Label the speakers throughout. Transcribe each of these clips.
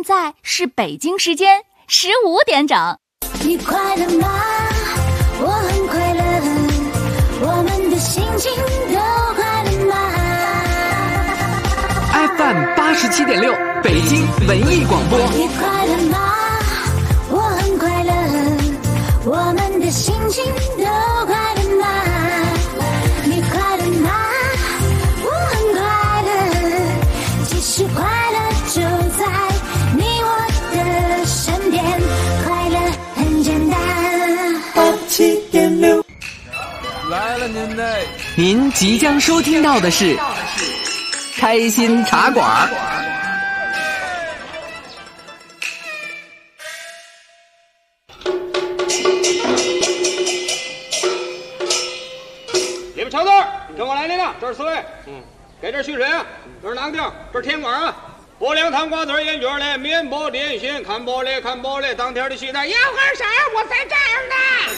Speaker 1: 在是北京时间15点整。
Speaker 2: 你快乐吗？我很快乐，我们的心情都快乐吗？
Speaker 3: FM 87.6北京文艺广播。
Speaker 2: 你快乐吗？我很快乐，我们的心情都快乐吗？你快乐吗？我很快乐，其实快乐就在你我的身边，快乐很简单。87.6
Speaker 4: 来了您的，
Speaker 3: 您即将收听到的是开心茶馆。
Speaker 5: 你们瞧字，跟我来领领，这是4位。给这续水啊，这是哪个地儿？这是天馆啊。薄凉汤瓜子烟卷嘞，面包点心，看玻璃看玻璃，当天的西单要喝啥？我在这儿呢。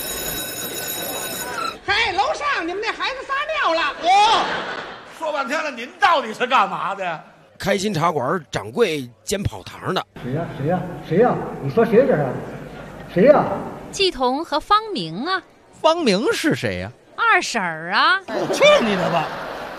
Speaker 5: 嘿，楼上你们那孩子撒尿了。
Speaker 4: 说半天了，您到底是干嘛的？
Speaker 6: 开心茶馆掌柜兼跑堂的。
Speaker 7: 谁呀？你说谁这是？谁呀？
Speaker 8: 季彤和方明啊。
Speaker 9: 方明是谁呀？
Speaker 8: 二婶儿啊。
Speaker 4: 去你的吧！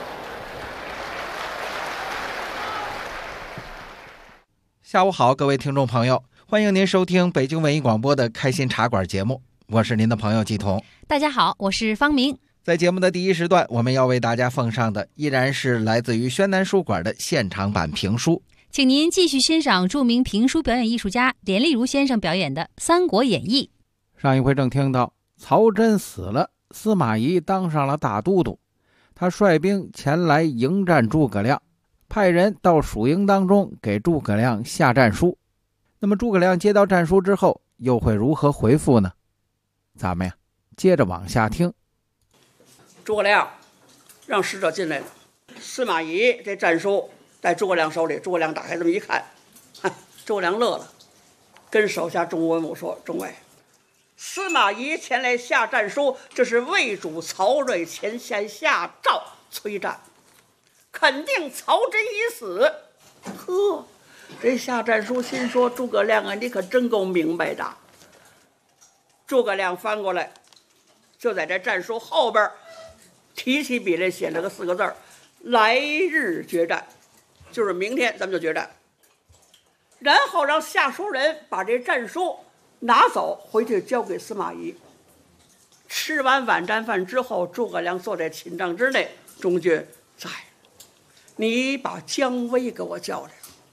Speaker 9: 下午好，各位听众朋友，欢迎您收听北京文艺广播的开心茶馆节目，我是您的朋友季彤。
Speaker 8: 大家好，我是方明。
Speaker 9: 在节目的第一时段，我们要为大家奉上的依然是来自于宣南书馆的现场版评书，
Speaker 8: 请您继续欣赏著名评书表演艺术家连丽如先生表演的《三国演义》。
Speaker 10: 上一回正听到曹真死了，司马懿当上了大都督，他率兵前来迎战诸葛亮，派人到蜀营当中给诸葛亮下战书。那么诸葛亮接到战书之后又会如何回复呢？咱们呀接着往下听。
Speaker 11: 诸葛亮让使者进来了，司马懿这战书在诸葛亮手里，诸葛亮打开这么一看，诸葛亮乐了，跟手下众文武说：“众位，司马懿前来下战书，这是魏主曹睿前线下诏催战，肯定曹真已死。”呵，这下战书心说：“诸葛亮啊，你可真够明白的。”诸葛亮翻过来，就在这战书后边提起笔来写了个4个字：来日决战，就是明天咱们就决战。然后让下书人把这战书拿走，回去交给司马懿。吃完晚战饭之后，诸葛亮坐在寝帐之内，中军在，你把姜维给我叫来，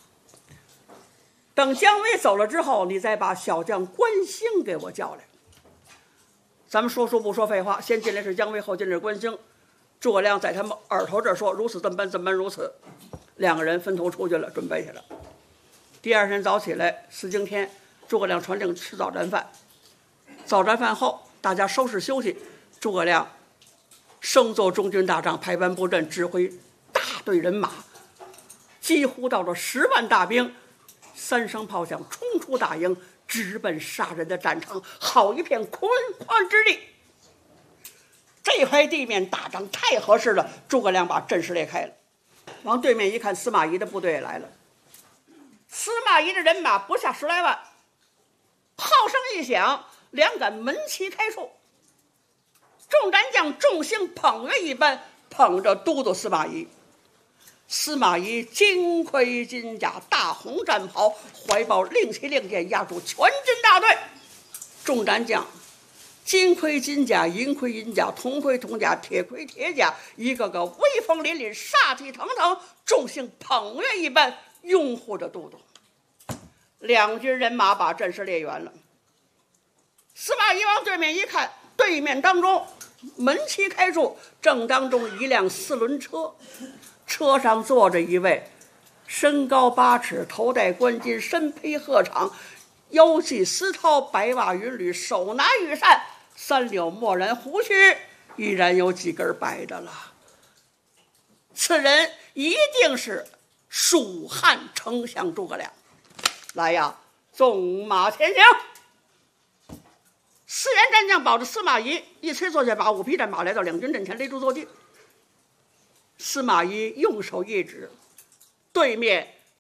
Speaker 11: 等姜维走了之后，你再把小将关兴给我叫来。咱们说书不说废话，先进来是姜维，后进来是关兴。诸葛亮在他们耳朵这说：“如此这般，这般如此。”2个人分头出去了，准备去了。第二天早起来，4更天，诸葛亮传令吃早战饭。早战饭后，大家收拾休息。诸葛亮升奏中军大帐，排班布阵，指挥大队人马，几乎到了10万大兵，3声炮响，冲出大营，直奔杀人的战场，好一片空旷之地。这块地面打仗太合适了，诸葛亮把阵势裂开了，往对面一看，司马懿的部队也来了。司马懿的人马不下10来万，炮声一响，2杆门旗开处，众战将众星捧月一般捧着都督司马懿。司马懿金盔金甲，大红战袍，怀抱令旗令箭，压住全军大队。众战将金盔金甲，银盔银甲，铜盔铜甲，铁盔铁甲，一个个威风凛凛，杀气腾腾，众星捧月一般拥护着都督。2军人马把阵势列圆了。司马懿往对面一看，对面当中门旗开处，正当中一辆4轮车，车上坐着一位身高8尺，头戴冠巾，身披鹤氅，腰系丝绦，白袜云履，手拿羽扇，3绺墨然胡须，依然有几根白的了。此人一定是蜀汉丞相诸葛亮。来呀，纵马前行。4员战将保着司马懿，一催坐下，把5匹战马来到2军阵前，勒住坐骑。司马懿用手一指，对面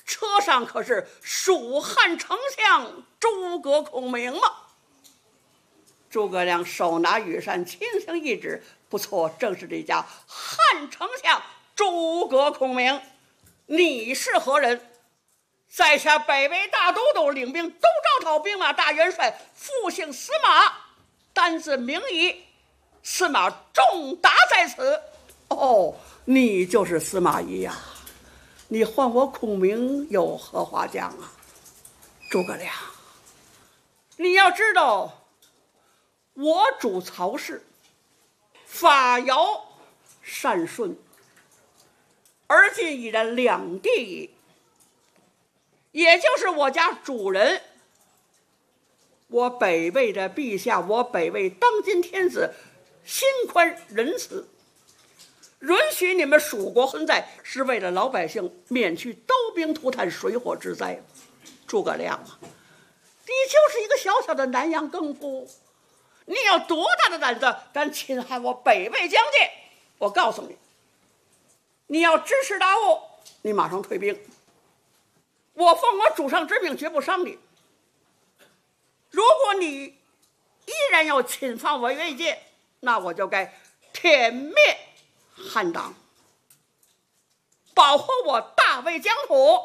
Speaker 11: 车上可是蜀汉丞相诸葛孔明嘛。诸葛亮手拿羽扇，轻轻一指，不错，正是这家汉丞相诸葛孔明。你是何人？在下北魏大都督，领兵东征讨兵马大元帅，复姓司马，单字名仪，司马仲达在此。哦，你就是司马懿呀！你唤我孔明有何话讲啊？诸葛亮，你要知道，我主曹氏法尧善舜，而今已然两帝矣。也就是我家主人，我北魏的陛下，我北魏当今天子，心宽仁慈，允许你们蜀国存在，是为了老百姓免去刀兵涂炭、水火之灾。诸葛亮啊，你就是一个小小的南阳更夫，你有多大的胆子敢侵害我北魏疆界？我告诉你，你要知识大悟，你马上退兵。我奉我主上之命，绝不伤你。如果你依然要侵犯我越界，那我就该殄灭汉党，保护我大魏疆土。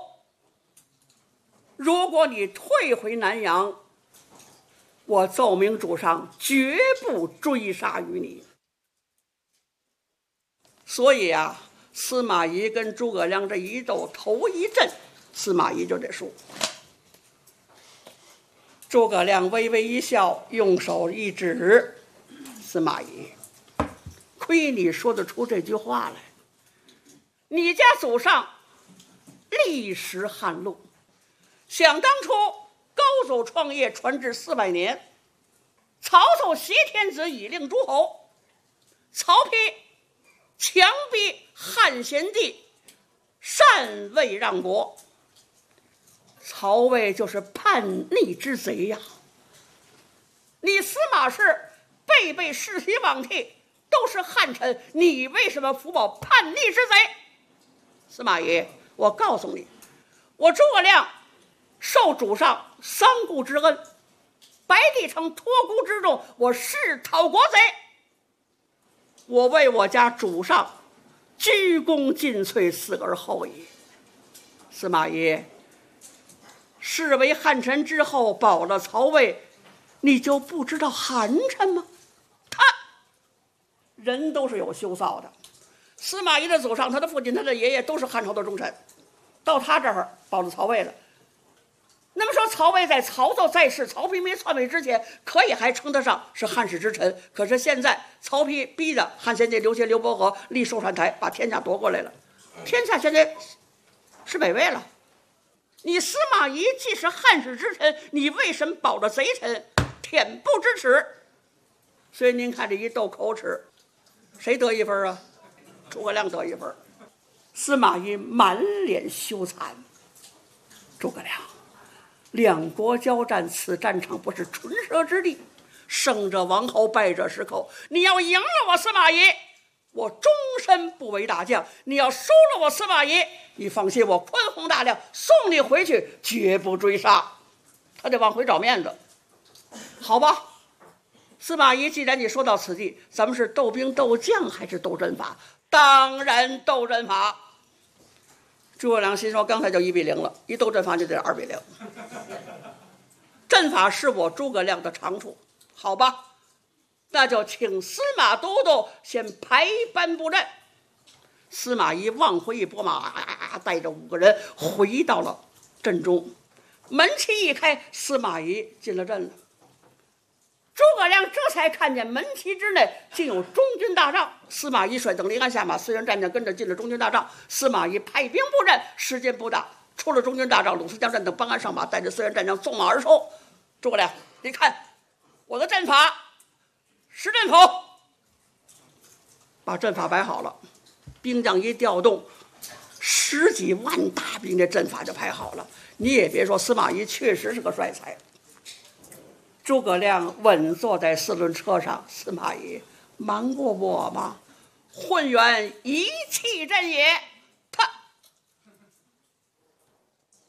Speaker 11: 如果你退回南阳，我奏明主上，绝不追杀于你。所以啊，司马懿跟诸葛亮这一斗，头一阵，司马懿就得输。诸葛亮微微一笑，用手一指司马懿，亏你说得出这句话来。你家祖上历时汉路，想当初高祖创业传至400年，曹操挟天子以令诸侯，曹丕强逼汉献帝禅位让国，曹魏就是叛逆之贼呀！你司马氏辈辈世袭罔替，都是汉臣，你为什么辅保叛逆之贼？司马懿，我告诉你，我诸葛亮受主上三顾之恩，白帝城托孤之重，我誓讨国贼，我为我家主上鞠躬尽瘁，死而后已。司马懿，视为汉臣之后，保了曹魏，你就不知道寒碜吗？他人都是有羞臊的。司马懿的祖上，他的父亲，他的爷爷都是汉朝的忠臣，到他这儿保了曹魏了。那么说，曹魏在曹操在世，曹丕没篡位之前，可以还称得上是汉室之臣。可是现在，曹丕逼的汉献帝刘协、刘伯和立寿山台，把天下夺过来了，天下现在是北魏了。你司马懿既是汉室之臣，你为什么保着贼臣？恬不知耻！所以您看这一斗口齿，谁得一分啊？诸葛亮得一分，司马懿满脸羞惭。诸葛亮，两国交战，此战场不是唇舌之地，胜者王侯，败者失寇。你要赢了我司马懿，我终身不为大将；你要输了我司马懿，你放心，我宽宏大量，送你回去，绝不追杀。他得往回找面子，好吧？司马懿，既然你说到此地，咱们是斗兵斗将还是斗阵法？当然斗阵法。诸葛亮心说，刚才就1-0了，一斗阵法就得2-0。阵法是我诸葛亮的长处，好吧？那就请司马都督先排班布阵。司马懿往回一拨马，带着5个人回到了阵中。门旗一开，司马懿进了阵了。诸葛亮这才看见门旗之内竟有中军大帐。司马懿率等离鞍下马，4员战将跟着进了中军大帐。司马懿派兵布阵，时间不大，出了中军大帐，鲁思江战等帮鞍上马，带着4员战将纵马而出。诸葛亮，你看我的阵法，实阵否？把阵法摆好了，兵将一调动，10几万大兵，这阵法就排好了。你也别说，司马懿确实是个帅才。诸葛亮稳坐在4轮车上，司马懿，瞒过我吗？混元一气阵也。他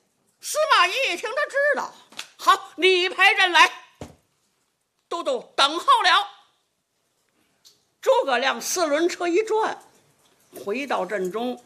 Speaker 11: 司马懿一听，他知道，好，你排阵来，都等候了。诸葛亮4轮车一转，回到阵中，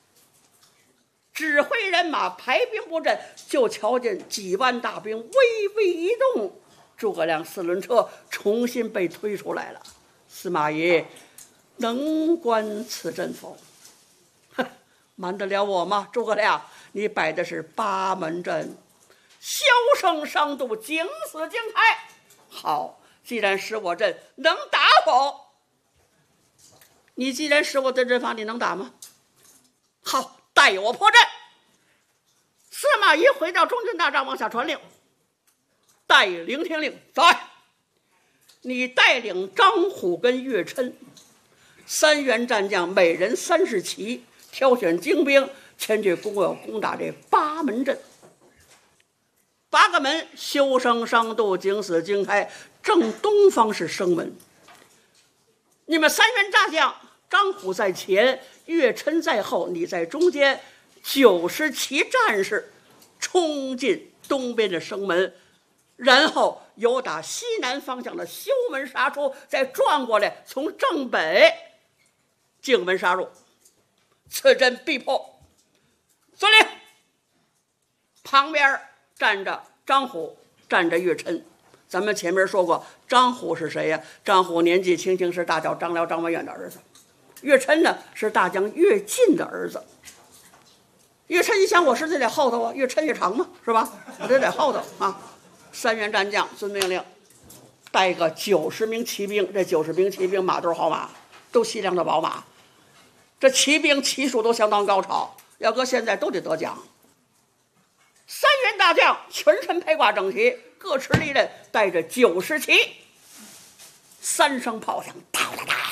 Speaker 11: 指挥人马排兵布阵，就瞧见几万大兵微微一动，诸葛亮4轮车重新被推出来了。司马懿能观此阵否？瞒得了我吗？诸葛亮，你摆的是8门阵，箫声商度，景死惊开。好，既然使我阵，能打否？你既然使我的阵法，你能打吗？好，带我破阵。司马懿回到中军大帐，往下传令，带领听令，在你带领张虎跟岳琛3员战将，每人30骑，挑选精兵前去攻打这8门阵。8个门，箫声商度，景死惊开，正东方是生门。你们3员大将，张虎在前，岳琛在后，你在中间，90骑战士冲进东边的生门，然后由打西南方向的修门杀出，再转过来从正北进门杀入，此阵必破。遵令。旁边站着张虎，站着岳琛。咱们前面说过，张虎是谁呀？张虎年纪轻轻，是大将张辽、张文远的儿子。岳琛呢，是大将岳进的儿子。岳琛，你想我是得后头啊，越抻越长嘛，是吧？我得后头啊。3员战将遵命令，带个90名骑兵，这90名骑兵马都是好马，都西凉的宝马。这骑兵骑术都相当高超，要搁现在都得得奖。3员大将全身披挂整齐，各持利刃，带着90骑，3声炮响，哒哒哒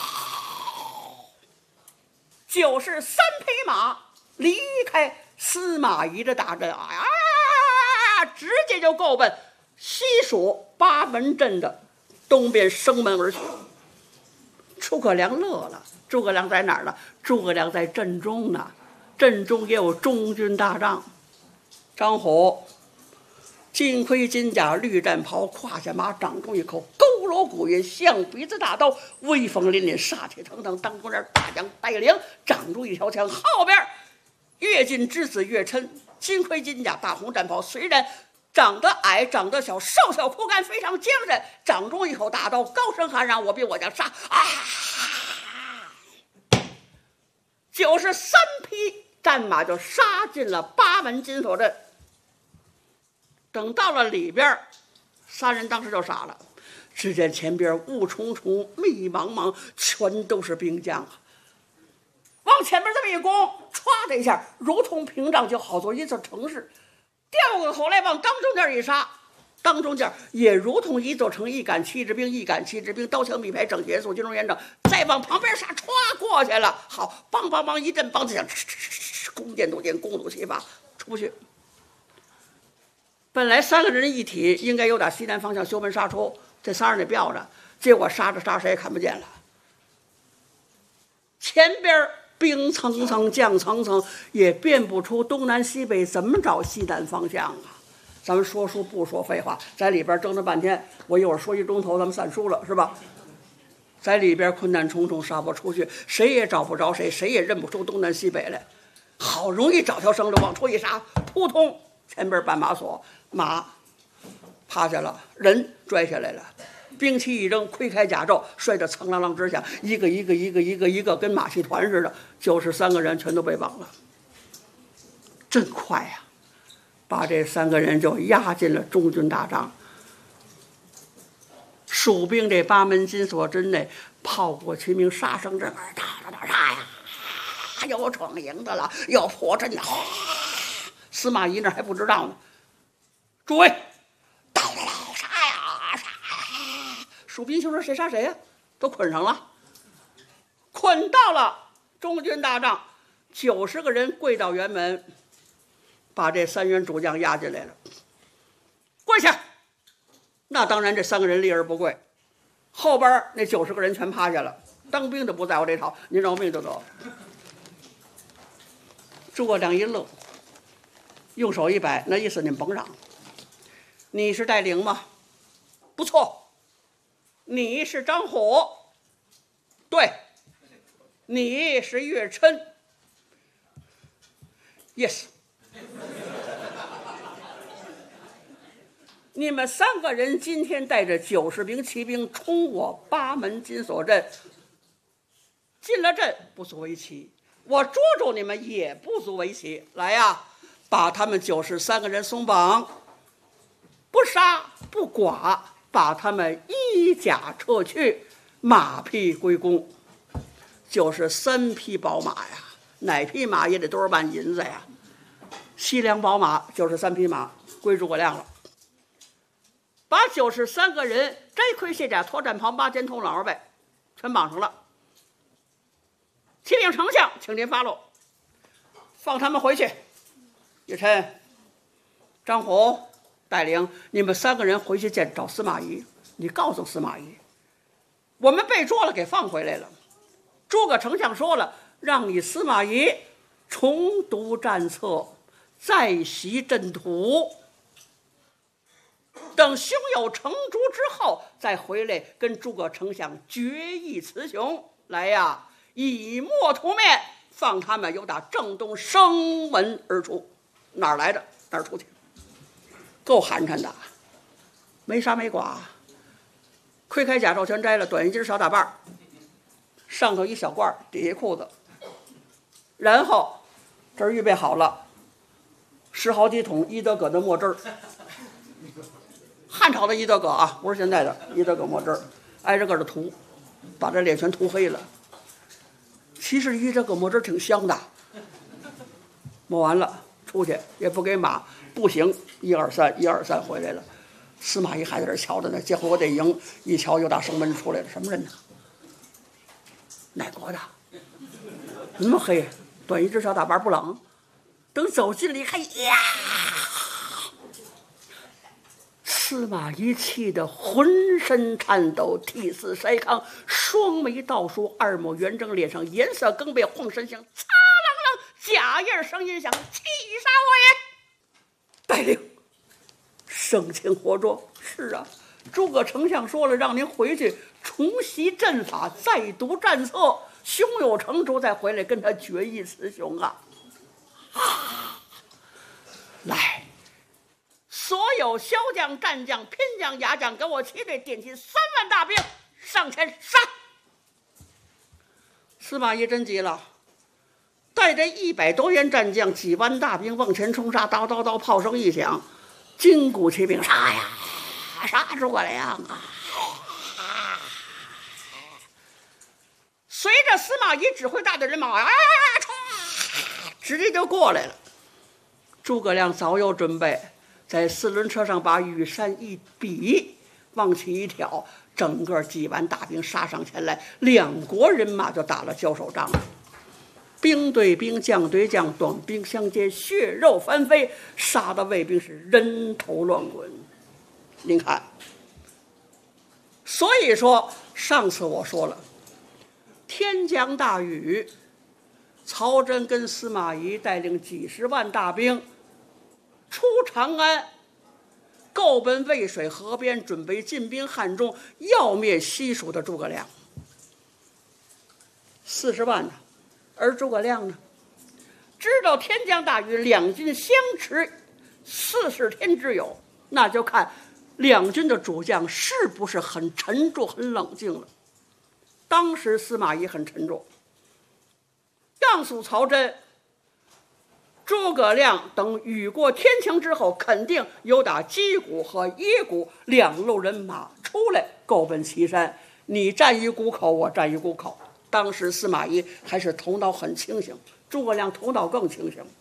Speaker 11: ，93匹马离开司马懿的大阵啊，直接就够奔西蜀8门阵的东边生门而去。诸葛亮乐了，诸葛亮在哪儿呢？诸葛亮在阵中呢，阵中也有中军大帐。张虎金盔金甲绿战袍，胯下马，掌中一口佝偻古云，象鼻子大刀，威风凛凛，煞气腾腾。当中这大将带领，掌中一条枪，后边岳进之子岳琛，金盔金甲，大红战袍，虽然长得矮，长得小，瘦小枯干，非常精神，掌中一口大刀，高声喊嚷：“我兵我将杀！”啊！93匹战马就杀进了8门金锁阵。等到了里边，3人当时就傻了。只见前边雾重重，密茫茫，全都是兵将啊！往前面这么一攻，歘的一下，如同屏障，就好做一座城市。掉过头来往当中间一杀，当中间也如同一座城，一杆七支兵，一杆七支兵，刀枪笔牌整严肃，军中严整。再往旁边杀，歘过去了。好，梆梆梆一阵，梆子响，弓箭弩箭，弓弩齐发，出不去。本来3个人一体，应该由打西南方向修门杀出，这3人得吊着，结果杀着杀谁也看不见了。前边兵层层，将层层，也辨不出东南西北，怎么找西南方向啊？咱们说书不说废话，在里边争了半天，我一会儿说1钟头，咱们散书了，是吧？在里边困难重重，杀不出去，谁也找不着谁，谁也认不出东南西北来。好容易找条生路，往出一杀，扑通，前边绊马索，马趴下了，人拽下来了，兵器一扔，盔铠甲胄摔得苍啷啷直响，一个跟马戏团似的，93个人全都被绑了。真快呀！把这3个人就押进了中军大帐。蜀兵这8门金锁阵内，炮火齐鸣，杀声震耳，打呀！有闯营的了，有破阵的。司马懿那还不知道呢。诸位，杀呀！蜀兵兄说谁杀谁呀？都捆上了，捆到了中军大帐，90个人跪到辕门，把这3员主将押进来了。跪下！那当然，这3个人立而不跪，后边那90个人全趴下了。当兵的不在乎这套，您饶命就得。诸葛亮一愣， 用手一摆，那意思您甭嚷。你是带领吗？不错。你是张虎？对。你是岳琛 ？Yes。你们3个人今天带着90名骑兵冲我八门金锁阵，进了阵不足为奇，我捉住你们也不足为奇。来呀，把他们93个人松绑，不杀不剐，把他们衣甲撤去，马匹归公。93匹宝马呀，哪匹马也得多少万银子呀？西凉宝马93匹马归诸葛亮了。把93个人摘盔卸甲脱战袍8件铜老呗，全绑上了。启禀丞相，请您发落，放他们回去。岳琛、张虎带领你们3个人回去找司马懿，你告诉司马懿，我们被捉了，给放回来了。诸葛丞相说了，让你司马懿重读战策，再习阵图，等胸有成竹之后，再回来跟诸葛丞相决一雌雄。来呀，以墨涂面，放他们由打正东生门而出。哪儿来的哪儿出去，够寒碜的，没杀没剐，盔铠甲胄全摘了，短衣襟小打扮，上头一小褂，底下裤子，然后这儿预备好了10好几桶伊德葛的墨汁儿，汉朝的伊德葛啊，不是现在的伊德葛墨汁儿，挨着个的涂，把这脸全涂黑了。其实伊德葛墨汁挺香的，抹完了出去也不给马，不行，1、2、3，1、2、3回来了。司马懿还在这瞧着呢，这回我得赢。一瞧又打生门出来了，什么人呢？哪国的？那么黑，短衣襟小打扮不冷。等走近了一看，呀！司马懿气得浑身颤抖，涕泗筛糠，双眉倒竖，2目圆睁，脸上颜色更变，晃身响，擦啷啷，假印声音响，气杀我也！带领生擒活捉。是啊，诸葛丞相说了，让您回去重习阵法，再读战策，胸有成竹，再回来跟他决一雌雄啊！来，所有骁将、战将、偏将、牙将，给我齐队点起3万大兵，上前杀！司马懿真急了，带着100多员战将，几万大兵往前冲杀，叨叨叨，炮声一响，金鼓齐鸣，杀呀，杀诸葛亮啊！随着司马懿指挥大的人马直接就过来了。诸葛亮早有准备，在4轮车上把羽扇一比，往起一挑，整个几万大兵杀上前来，2国人马就打了交手仗了。兵对兵，将对将，短兵相接，血肉翻飞，杀的卫兵是人头乱滚。您看，所以说上次我说了，天降大雨，曹真跟司马懿带领几10万大兵出长安，够奔渭水河边，准备进兵汉中，要灭西蜀的诸葛亮。40万呢，而诸葛亮呢，知道天降大雨，两军相持40天之久，那就看两军的主将是不是很沉着、很冷静了。当时司马懿很沉着，让属曹真、诸葛亮等雨过天晴之后，肯定有打击鼓和耶鼓2路人马出来，够奔岐山。你站一谷口，我站一谷口。当时司马懿还是头脑很清醒，诸葛亮头脑更清醒。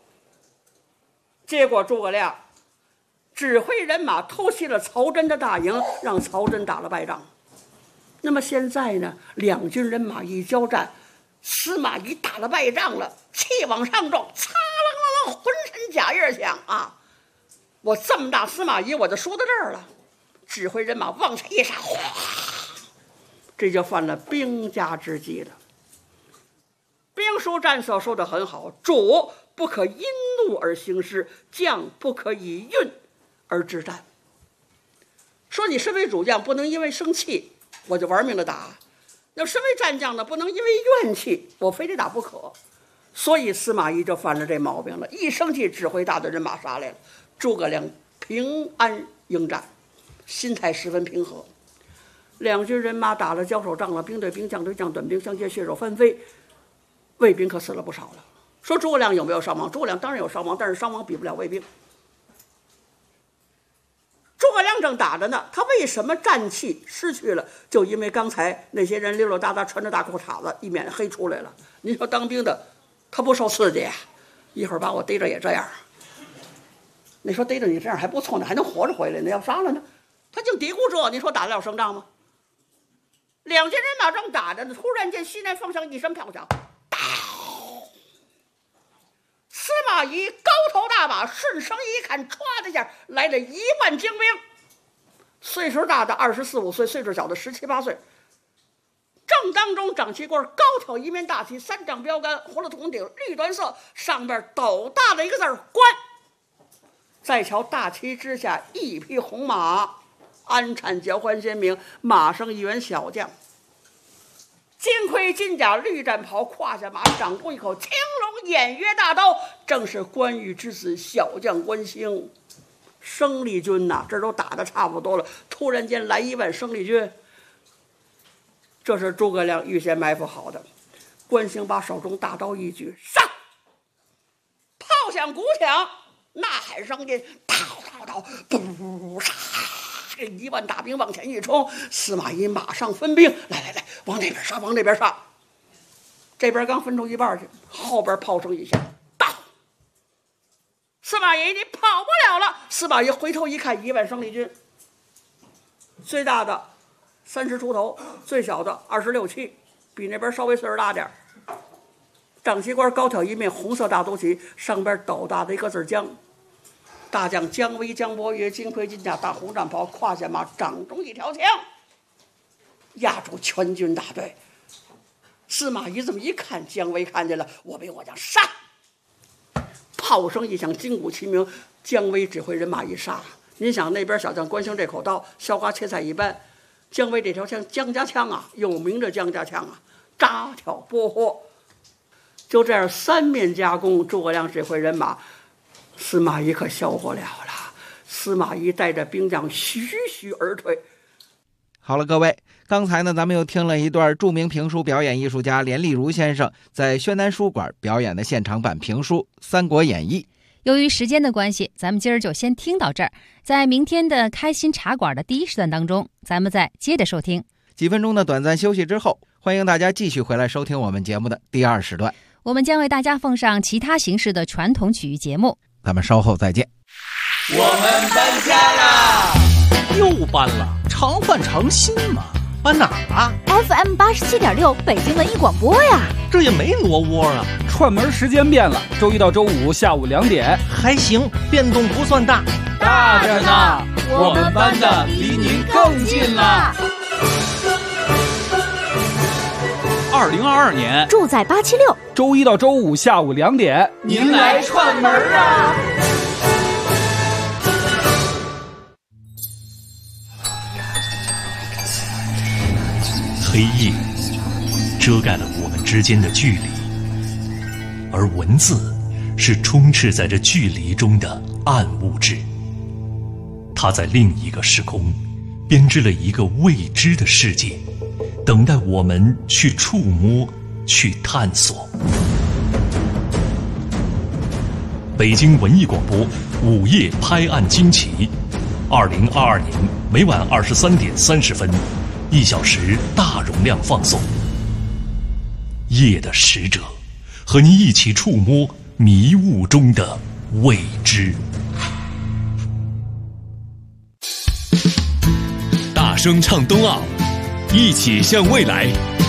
Speaker 11: 结果诸葛亮指挥人马偷袭了曹真的大营，让曹真打了败仗。那么现在呢，两军人马一交战，司马懿打了败仗了，气往上撞，擦啷啷啷，浑身甲印响啊！我这么大司马懿，我就输到这儿了。指挥人马往下一杀，哗，这就犯了兵家之忌了。兵书战策说得很好，主不可因怒而行事，将不可以运而制战。说你身为主将，不能因为生气我就玩命的打；要身为战将呢，不能因为怨气我非得打不可。所以司马懿就犯了这毛病了，一生气指挥大队人马杀来了。诸葛亮平安应战，心态十分平和。两军人马打了交手仗了，兵对兵，将对将，短兵相接，血肉翻飞，卫兵可死了不少了。说诸葛亮有没有伤亡？诸葛亮当然有伤亡，但是伤亡比不了卫兵。诸葛亮正打着呢，他为什么战气失去了？就因为刚才那些人溜溜达达穿着大裤衩子，一面黑出来了。您说当兵的他不受刺激呀？一会儿把我逮着也这样。你说逮着你这样还不错呢，还能活着回来呢，要杀了呢？他净嘀咕这，你说打得了胜仗吗？两军人马正打着呢，突然间西南方向一声炮响，司马懿高头大马，顺声一看，歘的一下来了1万精兵，岁数大的24、25岁，岁数小的17、18岁。正当中，长旗官高挑一面大旗，3丈标杆，红了铜顶，绿端色，上边斗大的一个字“关”。再瞧大旗之下一匹红马，鞍产交换鲜明，马上一员小将，金盔金甲，绿战袍，胯下马，掌弓一口青龙偃月大刀，正是关羽之子小将关兴。生力军呐，这都打得差不多了，突然间来1万生力军，这是诸葛亮预先埋伏好的。关兴把手中大刀一举，上！炮响鼓响，呐喊声音，叨，不杀！这1万大兵往前一冲，司马懿马上分兵，来，往那边杀，往那边杀。这边刚分出一半去，后边炮声一响，到！司马懿你跑不了了。司马懿回头一看，1万生力军，最大的30出头，最小的26、7，比那边稍微岁数大点。长旗官高挑一面红色大都旗，上边斗大的一个字江。大将姜维、姜伯约，金盔金甲，大红战袍，胯下马，掌中一条枪，压住全军大队。司马懿这么一看，姜维看见了，我兵我将杀！炮声一响，金鼓齐鸣，姜维指挥人马一杀。您想那边小将关兴这口刀，削瓜切菜一般，姜维这条枪，姜家枪啊，有名的姜家枪啊，扎挑拨豁。就这样3面夹攻，诸葛亮指挥人马。司马懿可消不了了，司马懿带着兵将徐徐而退。
Speaker 9: 好了，各位，刚才呢，咱们又听了一段著名评书表演艺术家连丽如先生在宣南书馆表演的现场版评书《三国演义》。
Speaker 8: 由于时间的关系，咱们今儿就先听到这儿。在明天的开心茶馆的第1时段当中，咱们再接着收听。
Speaker 9: 几分钟的短暂休息之后，欢迎大家继续回来收听我们节目的第2时段。
Speaker 8: 我们将为大家奉上其他形式的传统曲艺节目。
Speaker 9: 咱们稍后再见。
Speaker 3: 我们搬家啦！
Speaker 12: 又搬了？常换常新嘛。搬哪儿啊
Speaker 1: ？FM 87.6北京文艺广播呀。
Speaker 12: 这也没挪窝啊。
Speaker 13: 串门时间变了，周一到周五下午2点。
Speaker 12: 还行，变动不算大。
Speaker 3: 大着呢，我们搬的离您更近啦。
Speaker 13: 2022年，
Speaker 1: 住在876，
Speaker 13: 周一到周五下午2点，
Speaker 3: 您来串门啊！
Speaker 14: 黑夜遮盖了我们之间的距离，而文字是充斥在这距离中的暗物质。它在另一个时空编织了一个未知的世界，等待我们去触摸，去探索。北京文艺广播午夜拍案惊奇，2022年每晚23点30分，1小时大容量放送。夜的使者，和您一起触摸迷雾中的未知。大声唱冬奥，一起向未来。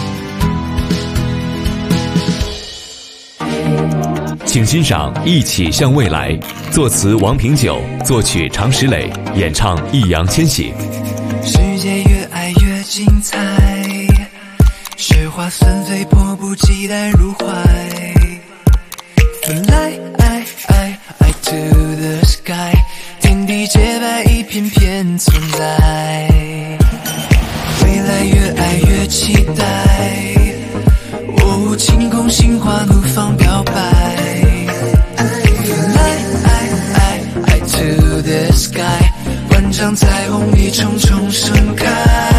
Speaker 14: 请欣赏《一起向未来》，作词王平久，作曲常石磊，演唱易烊千玺。
Speaker 15: 世界越爱越精彩，雪花纷飞，迫不及待入怀。分来爱偏偏存在。未来越爱越期待，哦，晴空心花怒放表白。I to the sky， 万丈彩虹一重重盛开。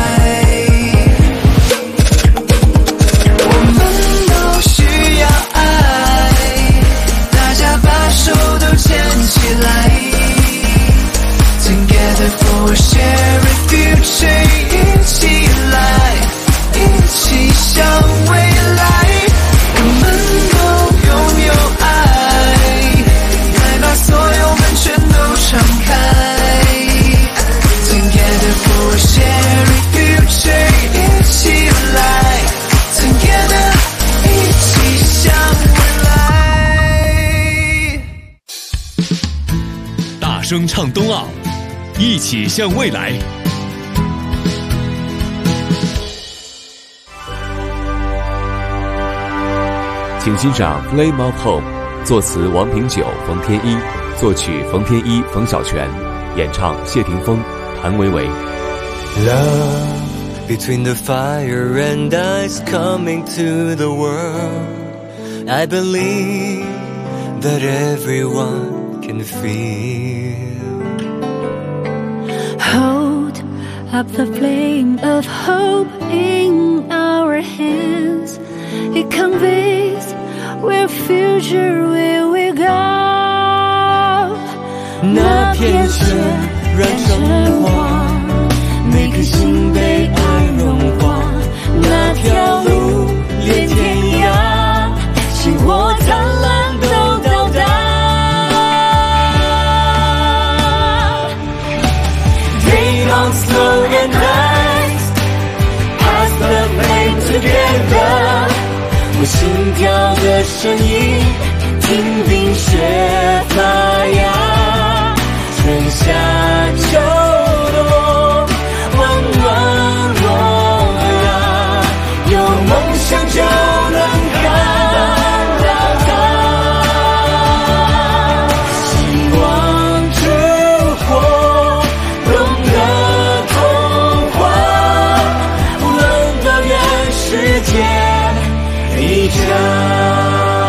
Speaker 15: 我们都需要爱，大家把手都牵起来。Together for a shared future， 一起来，一起向未来。我们都拥有爱，来把所有门全都敞开。Together for a shared future， 一起来 ，Together 一起向未来。
Speaker 14: 大声唱冬奥，一起向未来。
Speaker 16: 请欣赏《Flame of Home》，作词王平久、冯天一，作曲冯天一、冯小泉，演唱谢霆锋、谭维维。
Speaker 17: Love between the fire and ice coming to the world. I believe that everyone can feel.
Speaker 2: Hold up the flame of hope in our hands. It conveys where future will we go.
Speaker 17: 那片雪染成黄，每颗心被爱融化。那条路连天涯，星火灿烂都到达。Dream on slow and nice, pass the flame together。我心跳的声音，听冰雪发芽，春夏秋冬，温暖我呀，有梦想就能看到它。希望之火，懂得童话，温暖愿世界一家。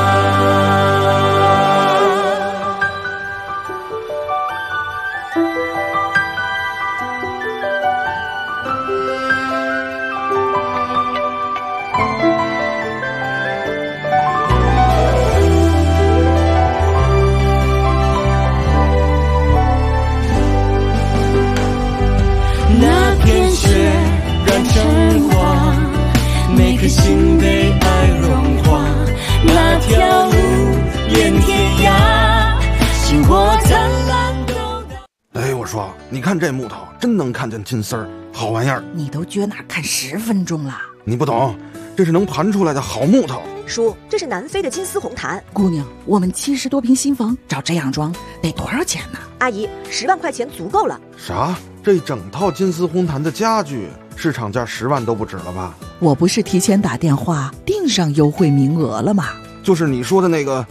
Speaker 17: 那片雪染成黄，每颗心被爱融化。那条路连天涯，星火灿烂都到。
Speaker 4: 哎，我说，你看这木头，真能看见金丝儿，好玩意儿。
Speaker 18: 你都撅那看10分钟了。
Speaker 4: 你不懂，这是能盘出来的好木头。
Speaker 1: 叔，这是南非的金丝红檀。
Speaker 18: 姑娘，我们70多平新房，照这样装得多少钱呢？
Speaker 1: 阿姨，10万块钱足够了。
Speaker 4: 啥？这整套金丝红檀的家具，市场价10万都不止了吧？
Speaker 18: 我不是提前打电话订上优惠名额了吗？
Speaker 4: 就是你说的那个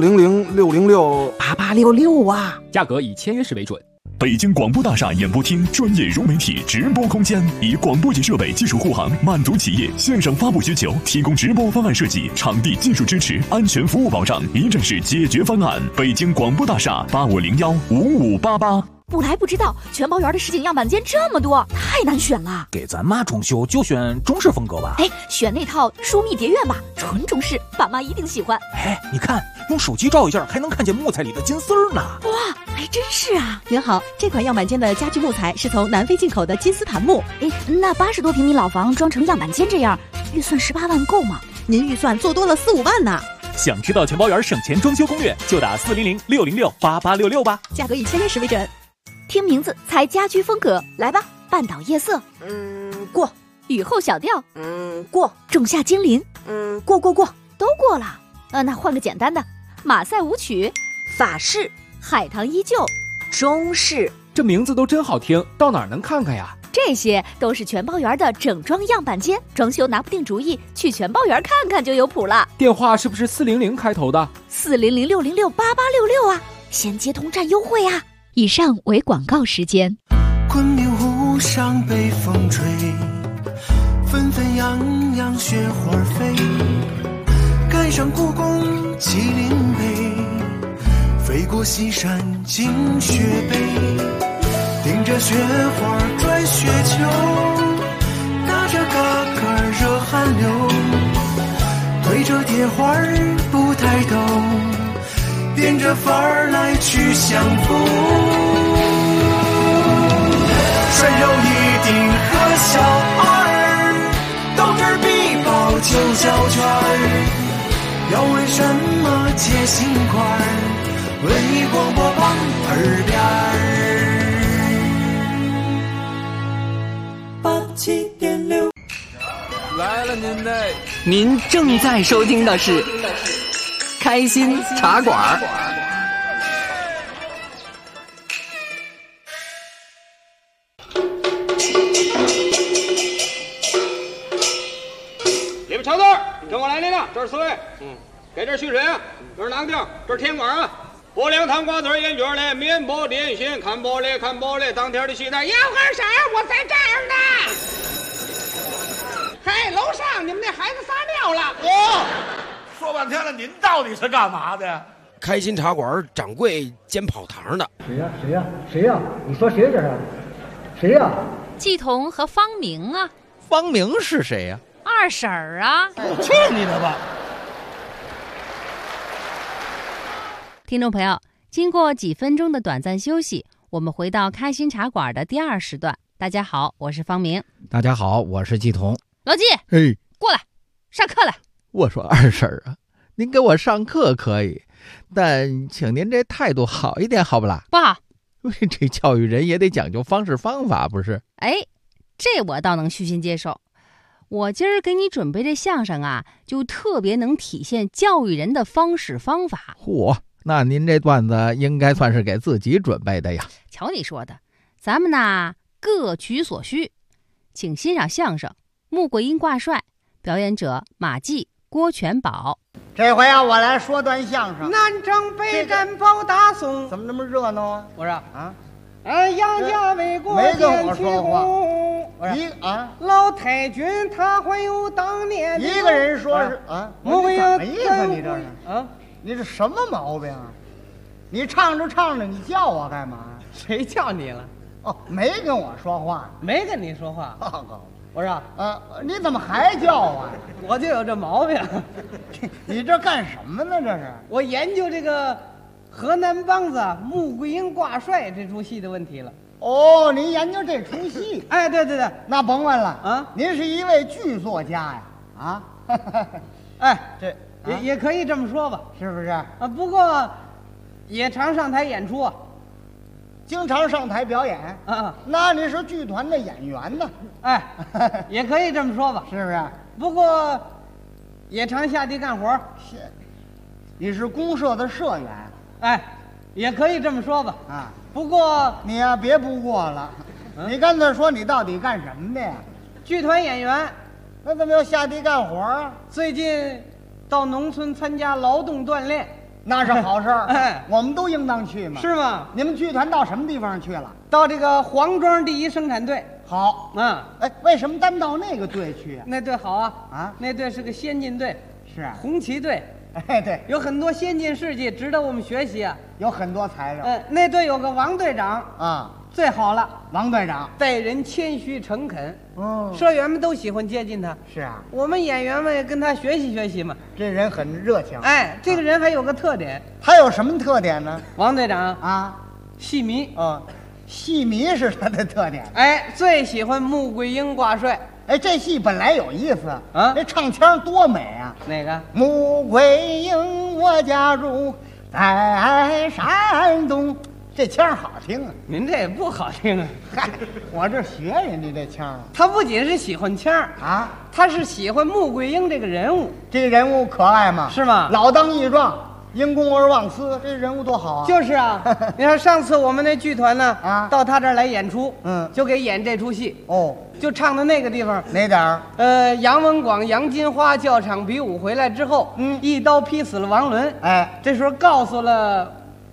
Speaker 4: 400-606-8866
Speaker 18: 啊，
Speaker 13: 价格以签约时为准。
Speaker 14: 北京广播大厦演播厅专业融媒体直播空间，以广播级设备技术护航，满足企业线上发布需求，提供直播方案设计、场地技术支持、安全服务保障，一站式解决方案。北京广播大厦8501-5588。
Speaker 1: 不来不知道，全包园的实景样板间这么多，太难选了。
Speaker 12: 给咱妈装修就选中式风格吧。
Speaker 1: 哎，选那套疏密蝶院吧，纯中式，爸妈一定喜欢。
Speaker 12: 哎，你看，用手机照一下，还能看见木材里的金丝儿呢。
Speaker 1: 哇，还真是啊！
Speaker 19: 您好，这款样板间的家具木材是从南非进口的金丝檀木。
Speaker 1: 哎，那80多平米老房装成样板间这样，预算18万够吗？
Speaker 19: 您预算做多了4-5万呢。
Speaker 13: 想知道全包园省钱装修攻略，就打400-606-8866吧。
Speaker 19: 价格以签约时为准。
Speaker 1: 听名字猜家居风格，来吧。半岛夜色，过。雨后小调，过。仲夏精灵，过，都过了。那换个简单的，马赛舞曲，法式，海棠依旧，中式。
Speaker 13: 这名字都真好听，到哪儿能看看呀？
Speaker 1: 这些都是全包园的整装样板间，装修拿不定主意，去全包园看看就有谱了。
Speaker 13: 电话是不是400开头的
Speaker 1: ？400-606-8866啊，先接通占优惠啊。
Speaker 8: 以上为广告时间。
Speaker 15: 昆明湖上被风吹，纷纷扬扬雪花飞，赶上故宫麒麟碑，飞过西山进雪北，顶着雪花转雪球，打着嘎嘎热汗流，对着铁花不抬头，变着法儿来去相逢。涮肉一丁和小二，豆汁必包就小圈儿，要问什么切心块儿，文艺广播榜耳边儿87.6。
Speaker 3: 来了您正在收听的是开心茶馆。
Speaker 5: 里边瞧字，跟我来领导，这是4位。给这续水啊，这是哪个地儿？这是甜馆啊。拨凉糖瓜子烟卷嘞，面包点心，看包嘞，当天的西单，要喝啥？我在这儿呢。嘿，楼上你们那孩子撒尿了。
Speaker 12: 说半天了，您到底是干嘛的？
Speaker 6: 开心茶馆掌柜兼跑堂的。
Speaker 7: 谁呀？你说谁这是？谁呀？
Speaker 8: 季彤和方明啊。
Speaker 9: 方明是谁呀？
Speaker 8: 二婶儿啊。
Speaker 12: 去你的吧！
Speaker 8: 听众朋友，经过几分钟的短暂休息，我们回到开心茶馆的第2时段。大家好，我是方明。
Speaker 10: 大家好，我是季彤。
Speaker 8: 老季，过来，上课来。
Speaker 9: 我说二婶儿啊，您给我上课可以，但请您这态度好一点，好不啦？
Speaker 8: 不好。
Speaker 9: 这教育人也得讲究方式方法，不是？
Speaker 8: 哎，这我倒能虚心接受。我今儿给你准备这相声啊，就特别能体现教育人的方式方法。
Speaker 9: 嚯，那您这段子应该算是给自己准备的呀。
Speaker 8: 瞧你说的，咱们呢各取所需，请欣赏相声《穆桂英挂帅》，表演者马季、郭全宝。
Speaker 20: 这回啊，我来说段相声。
Speaker 11: 南征北战保大宋，
Speaker 20: 怎么那么热闹啊？
Speaker 11: 我说杨家为国
Speaker 20: 没跟我说话。
Speaker 11: 老太君他还有当年
Speaker 20: 一个人说是
Speaker 11: 穆桂英
Speaker 20: 怎么意思？你这是你这什么毛病啊？你唱着唱着，你叫我干嘛？
Speaker 11: 谁叫你了？
Speaker 20: 哦，没跟我说话，
Speaker 11: 没跟你说话。我说
Speaker 20: 你怎么还叫啊？
Speaker 11: 我就有这毛病。
Speaker 20: 你这干什么呢？这是
Speaker 11: 我研究这个河南梆子《穆桂英挂帅》这出戏的问题了。
Speaker 20: 哦，您研究这出戏？
Speaker 11: 哎，对，
Speaker 20: 那甭问了您是一位剧作家呀？
Speaker 11: 哎，这也可以这么说吧，
Speaker 20: 是不是？
Speaker 11: 不过也常上台演出啊。
Speaker 20: 经常上台表演那你是剧团的演员呢？
Speaker 11: 哎，也可以这么说吧，
Speaker 20: 是不是？
Speaker 11: 不过也常下地干活。
Speaker 20: 你是公社的社员？
Speaker 11: 哎，也可以这么说吧。不过
Speaker 20: 你呀，别不过了，你干脆说你到底干什么的呀？
Speaker 11: 剧团演员。
Speaker 20: 那怎么要下地干活啊？
Speaker 11: 最近到农村参加劳动锻炼。
Speaker 20: 那是好事儿，我们都应当去嘛。
Speaker 11: 是吗？
Speaker 20: 你们剧团到什么地方去了？
Speaker 11: 到这个黄庄第1生产队。
Speaker 20: 好为什么单到那个队去？
Speaker 11: 那队好啊！那队是个先进队，
Speaker 20: 是啊，
Speaker 11: 红旗队。
Speaker 20: 哎，对，
Speaker 11: 有很多先进事迹值得我们学习啊，
Speaker 20: 有很多材料。
Speaker 11: 那队有个王队长最好了。
Speaker 20: 王队长
Speaker 11: 待人谦虚诚恳，社员们都喜欢接近他。
Speaker 20: 是啊，
Speaker 11: 我们演员们也跟他学习学习嘛。
Speaker 20: 这人很热情。
Speaker 11: 哎，这个人还有个特点。
Speaker 20: 他有什么特点呢？
Speaker 11: 王队长戏迷。
Speaker 20: 戏迷是他的特点。
Speaker 11: 哎，最喜欢穆桂英挂帅。
Speaker 20: 哎，这戏本来有意思这唱腔多美啊！
Speaker 11: 哪个？
Speaker 20: 穆桂英，我家住在山东。这腔好听啊！
Speaker 11: 您这也不好听啊！
Speaker 20: 嗨，我这学人家这腔。
Speaker 11: 他不仅是喜欢腔他是喜欢穆桂英这个人物。
Speaker 20: 这个人物可爱吗？
Speaker 11: 是吗？
Speaker 20: 老当益壮，因公而忘私，这人物多好啊！
Speaker 11: 就是啊，你看上次我们那剧团呢到他这儿来演出，就给演这出戏就唱到那个地方
Speaker 20: 哪点儿？
Speaker 11: 杨文广、杨金花教场比武回来之后，一刀劈死了王伦。
Speaker 20: 哎，
Speaker 11: 这时候告诉了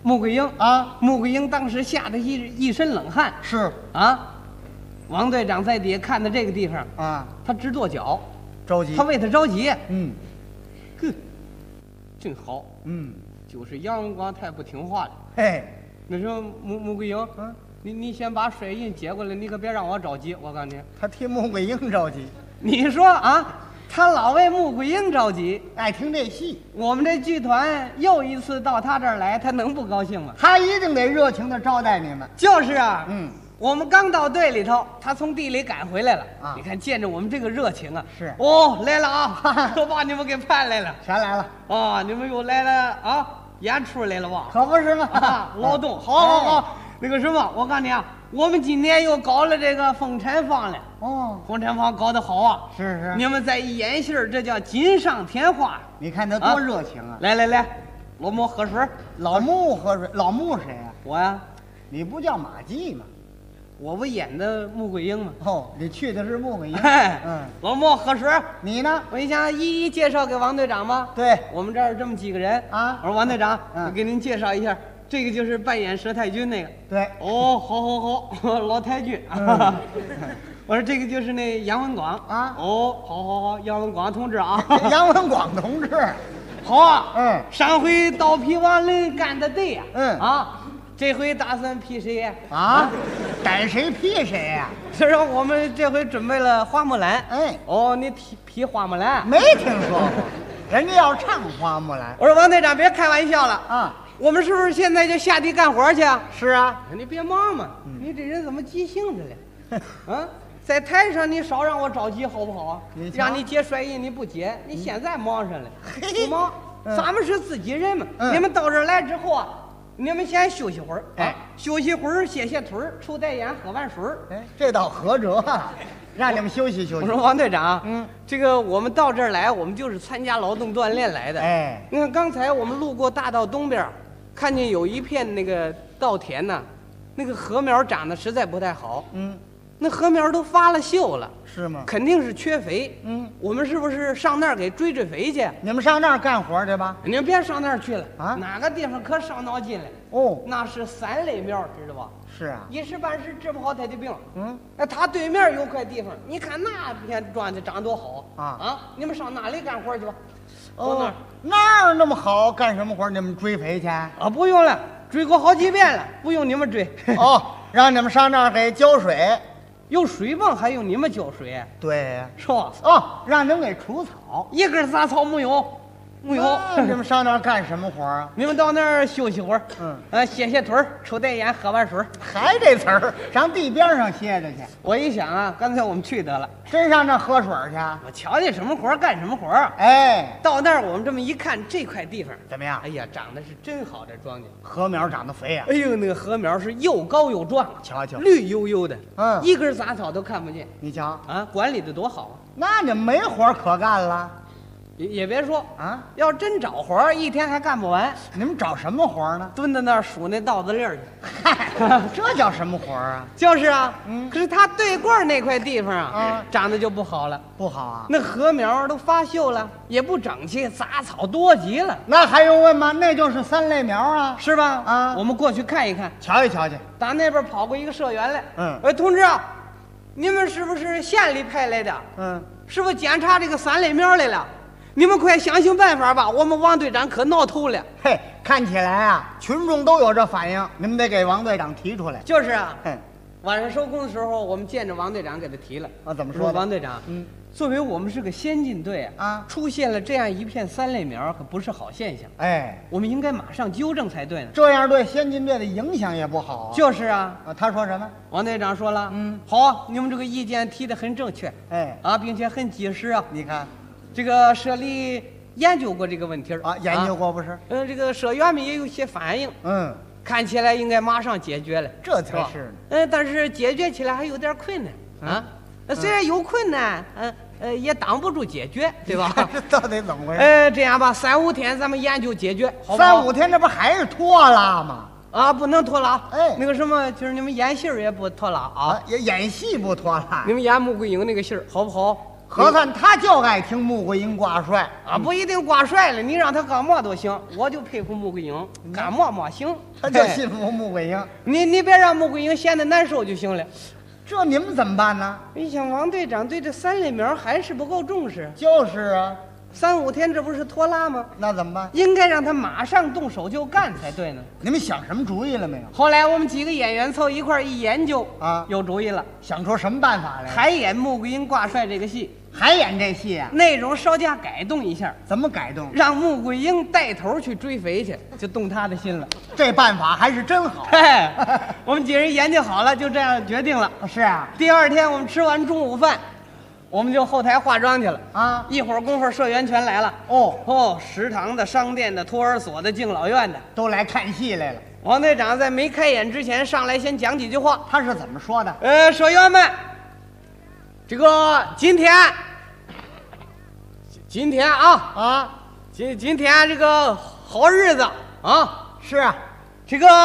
Speaker 5: 穆桂英啊，穆桂英当时吓得一身冷汗。
Speaker 20: 是
Speaker 5: 啊，王队长在底下看到这个地方
Speaker 20: 啊，
Speaker 5: 他直跺脚，
Speaker 20: 着急，
Speaker 5: 他为他着急。
Speaker 20: 嗯，
Speaker 5: 哼，真好。
Speaker 20: 嗯，
Speaker 5: 就是杨文广太不听话了。
Speaker 20: 嘿，
Speaker 5: 那时候穆桂英，你先把水印接过来，你可别让我着急。我告诉你，
Speaker 20: 他替穆桂英着急。
Speaker 5: 你说啊？他老为穆桂英着急，
Speaker 20: 爱听这戏。
Speaker 5: 我们这剧团又一次到他这儿来，他能不高兴吗？
Speaker 20: 他一定得热情的招待你们。
Speaker 5: 就是啊，
Speaker 20: 嗯，
Speaker 5: 我们刚到队里头，他从地里赶回来了啊！你看，见着我们这个热情啊，
Speaker 20: 是
Speaker 5: 哦，来了啊，都把你们给盼来了。
Speaker 20: 全来了
Speaker 5: 啊！你们又来了啊，演出来了吧？
Speaker 20: 可不是吗？
Speaker 5: 劳动，好，那个什么，我告诉你啊。我们今年又搞了这个风产坊了
Speaker 20: 哦，
Speaker 5: 风产坊搞得好啊！
Speaker 20: 是，
Speaker 5: 你们再一演戏，这叫锦上添花。
Speaker 20: 你看他多热情啊！
Speaker 5: 来，老穆喝水。
Speaker 20: 老穆喝水，老穆谁呀？
Speaker 5: 我呀，
Speaker 20: 你不叫马季吗？
Speaker 5: 我不演的穆桂英吗？
Speaker 20: 哦，你去的是穆桂英。
Speaker 5: 老穆喝水。
Speaker 20: 你呢？
Speaker 5: 我想一一介绍给王队长吧。
Speaker 20: 对，
Speaker 5: 我们这儿这么几个人啊。我说王队长，我给您介绍一下。这个就是扮演佘太君那个，
Speaker 20: 对，
Speaker 5: 哦，好，老太君，我说这个就是那杨文广啊，哦，好，杨文广同志啊，
Speaker 20: 杨文广同志，
Speaker 5: 好啊，上回刀劈王伦干的对呀，这回打算劈谁呀？
Speaker 20: 啊，逮谁劈谁呀？
Speaker 5: 是说我们这回准备了花木兰，哦，你劈花木兰？
Speaker 20: 没听说过，人家要唱花木兰。
Speaker 5: 我说王队长别开玩笑了
Speaker 20: 啊。
Speaker 5: 我们是不是现在就下地干活去啊？
Speaker 20: 是啊，
Speaker 5: 你别忙嘛，你这人怎么急性子了？啊，在台上你少让我着急好不好啊？让你接甩印你不接，你现在忙上了，不忙。咱们是自己人嘛，你们到这儿来之后啊，你们先休息会儿，休息会儿，歇腿儿，抽袋烟，喝完水儿。
Speaker 20: 这倒合辙啊。让你们休息休息。
Speaker 5: 我说王队长，这个我们到这儿来，我们就是参加劳动锻炼来的。你看刚才我们路过大道东边，看见有一片那个稻田呢，那个禾苗长得实在不太好。那禾苗都发了锈了，
Speaker 20: 是吗？
Speaker 5: 肯定是缺肥。我们是不是上那儿给追肥去？
Speaker 20: 你们上那儿干活去吧。
Speaker 5: 你们别上那儿去了啊！哪个地方可伤脑筋了？
Speaker 20: 哦，
Speaker 5: 那是3类苗，知道吧？
Speaker 20: 是啊，
Speaker 5: 一时半时治不好他的病。他对面有块地方，你看那片庄稼长多好啊！你们上那里干活去吧。
Speaker 20: 哦，那儿那么好，干什么活？你们追肥去？
Speaker 5: 啊，不用了，追过好几遍了，不用你们追。
Speaker 20: 哦，让你们上那儿给浇水。
Speaker 5: 有水泵还用你们浇水？
Speaker 20: 对，
Speaker 5: 是吧？
Speaker 20: 哦，让你们给除草，
Speaker 5: 一根杂草没有。没有，
Speaker 20: 你们上那儿干什么活啊？
Speaker 5: 你们到那儿休息会儿，歇腿儿，抽袋烟，喝完水。
Speaker 20: 还这词儿，上地边上歇着去。
Speaker 5: 我一想啊，干脆我们去得了，
Speaker 20: 真上那喝水去？
Speaker 5: 我瞧见什么活干什么活。到那儿我们这么一看，这块地方
Speaker 20: 怎么样？
Speaker 5: 哎呀，长得是真好，这庄稼
Speaker 20: 禾苗长得肥呀！
Speaker 5: 哎呦，那个禾苗是又高又壮，
Speaker 20: 瞧瞧，
Speaker 5: 绿油油的，一根杂草都看不见。
Speaker 20: 你瞧
Speaker 5: 啊，管理的多好啊！
Speaker 20: 那你没活可干了。
Speaker 5: 也别说啊，要真找活一天还干不完。
Speaker 20: 你们找什么活呢？
Speaker 5: 蹲在那儿数那稻子粒儿去。
Speaker 20: 嗨，这叫什么活啊？
Speaker 5: 就是啊，可是他对过那块地方啊，长得就不好了。
Speaker 20: 不好啊，
Speaker 5: 那禾苗都发锈了，也不整齐，杂草多极了。
Speaker 20: 那还用问吗？那就是3类苗啊，
Speaker 5: 是吧？啊，我们过去看一看，
Speaker 20: 瞧一瞧去。
Speaker 5: 打那边跑过一个社员来，同志啊，你们是不是县里派来的？是不是检查这个3类苗来了？你们快想想办法吧！我们王队长可闹头了。
Speaker 20: 嘿，看起来啊，群众都有这反应，你们得给王队长提出来。
Speaker 5: 就是啊，晚上收工的时候，我们见着王队长给他提了。
Speaker 20: 啊，怎么说？
Speaker 5: 王队长，作为我们是个先进队啊，出现了这样一片3类苗，可不是好现象。我们应该马上纠正才对呢。
Speaker 20: 这样对先进队的影响也不好啊。
Speaker 5: 就是啊，
Speaker 20: 他说什么？
Speaker 5: 王队长说了，好啊，你们这个意见提得很正确，并且很及时啊。
Speaker 20: 你看。
Speaker 5: 这个社里研究过这个问题
Speaker 20: 啊，研究过不是？
Speaker 5: 这个社员们也有些反应，看起来应该马上解决了，
Speaker 20: 这才是呢。
Speaker 5: 但是解决起来还有点困难啊。虽然有困难，也挡不住解决，对吧？
Speaker 20: 这到底怎么回事？
Speaker 5: 这样吧，3、5天咱们研究解决，好不好
Speaker 20: ？3、5天，这不还是拖拉吗？
Speaker 5: 啊，不能拖拉。那个什么，就是你们演戏也不拖拉啊，
Speaker 20: 演戏不拖拉。
Speaker 5: 你们演穆桂英那个戏好不好？
Speaker 20: 合算他就爱听穆桂英挂帅
Speaker 21: 啊，不一定挂帅了，你让他干嘛都行，我就佩服穆桂英，干嘛行。
Speaker 20: 他就信服穆桂英。
Speaker 21: 你别让穆桂英闲得难受就行了。
Speaker 20: 这你们怎么办呢？
Speaker 21: 你想王队长对这三类苗还是不够重视。
Speaker 20: 就是啊
Speaker 21: ，3、5天这不是拖拉吗？
Speaker 20: 那怎么办？
Speaker 21: 应该让他马上动手就干才对呢。
Speaker 20: 你们想什么主意了没有？
Speaker 21: 后来我们几个演员凑一块一研究
Speaker 20: 啊，
Speaker 21: 有主意了，
Speaker 20: 想出什么办法来？
Speaker 21: 还演穆桂英挂帅这个戏。
Speaker 20: 还演这戏啊？
Speaker 21: 内容稍加改动一下。
Speaker 20: 怎么改动？
Speaker 21: 让穆桂英带头去追肥去，就动他的心了。
Speaker 20: 这办法还是真好。
Speaker 21: 嘿，我们几人研究好了，就这样决定了。
Speaker 20: 是啊。
Speaker 21: 第2天我们吃完中午饭，我们就后台化妆去了
Speaker 20: 啊。
Speaker 21: 一会儿功夫，社员全来了。食堂的、商店的、托儿所的、敬老院的
Speaker 20: 都来看戏来了。
Speaker 21: 王队长在没开演之前上来先讲几句话。
Speaker 20: 他是怎么说的？
Speaker 21: 社员们。这个今天啊，今天这个好日子啊，
Speaker 20: 是啊，
Speaker 21: 这个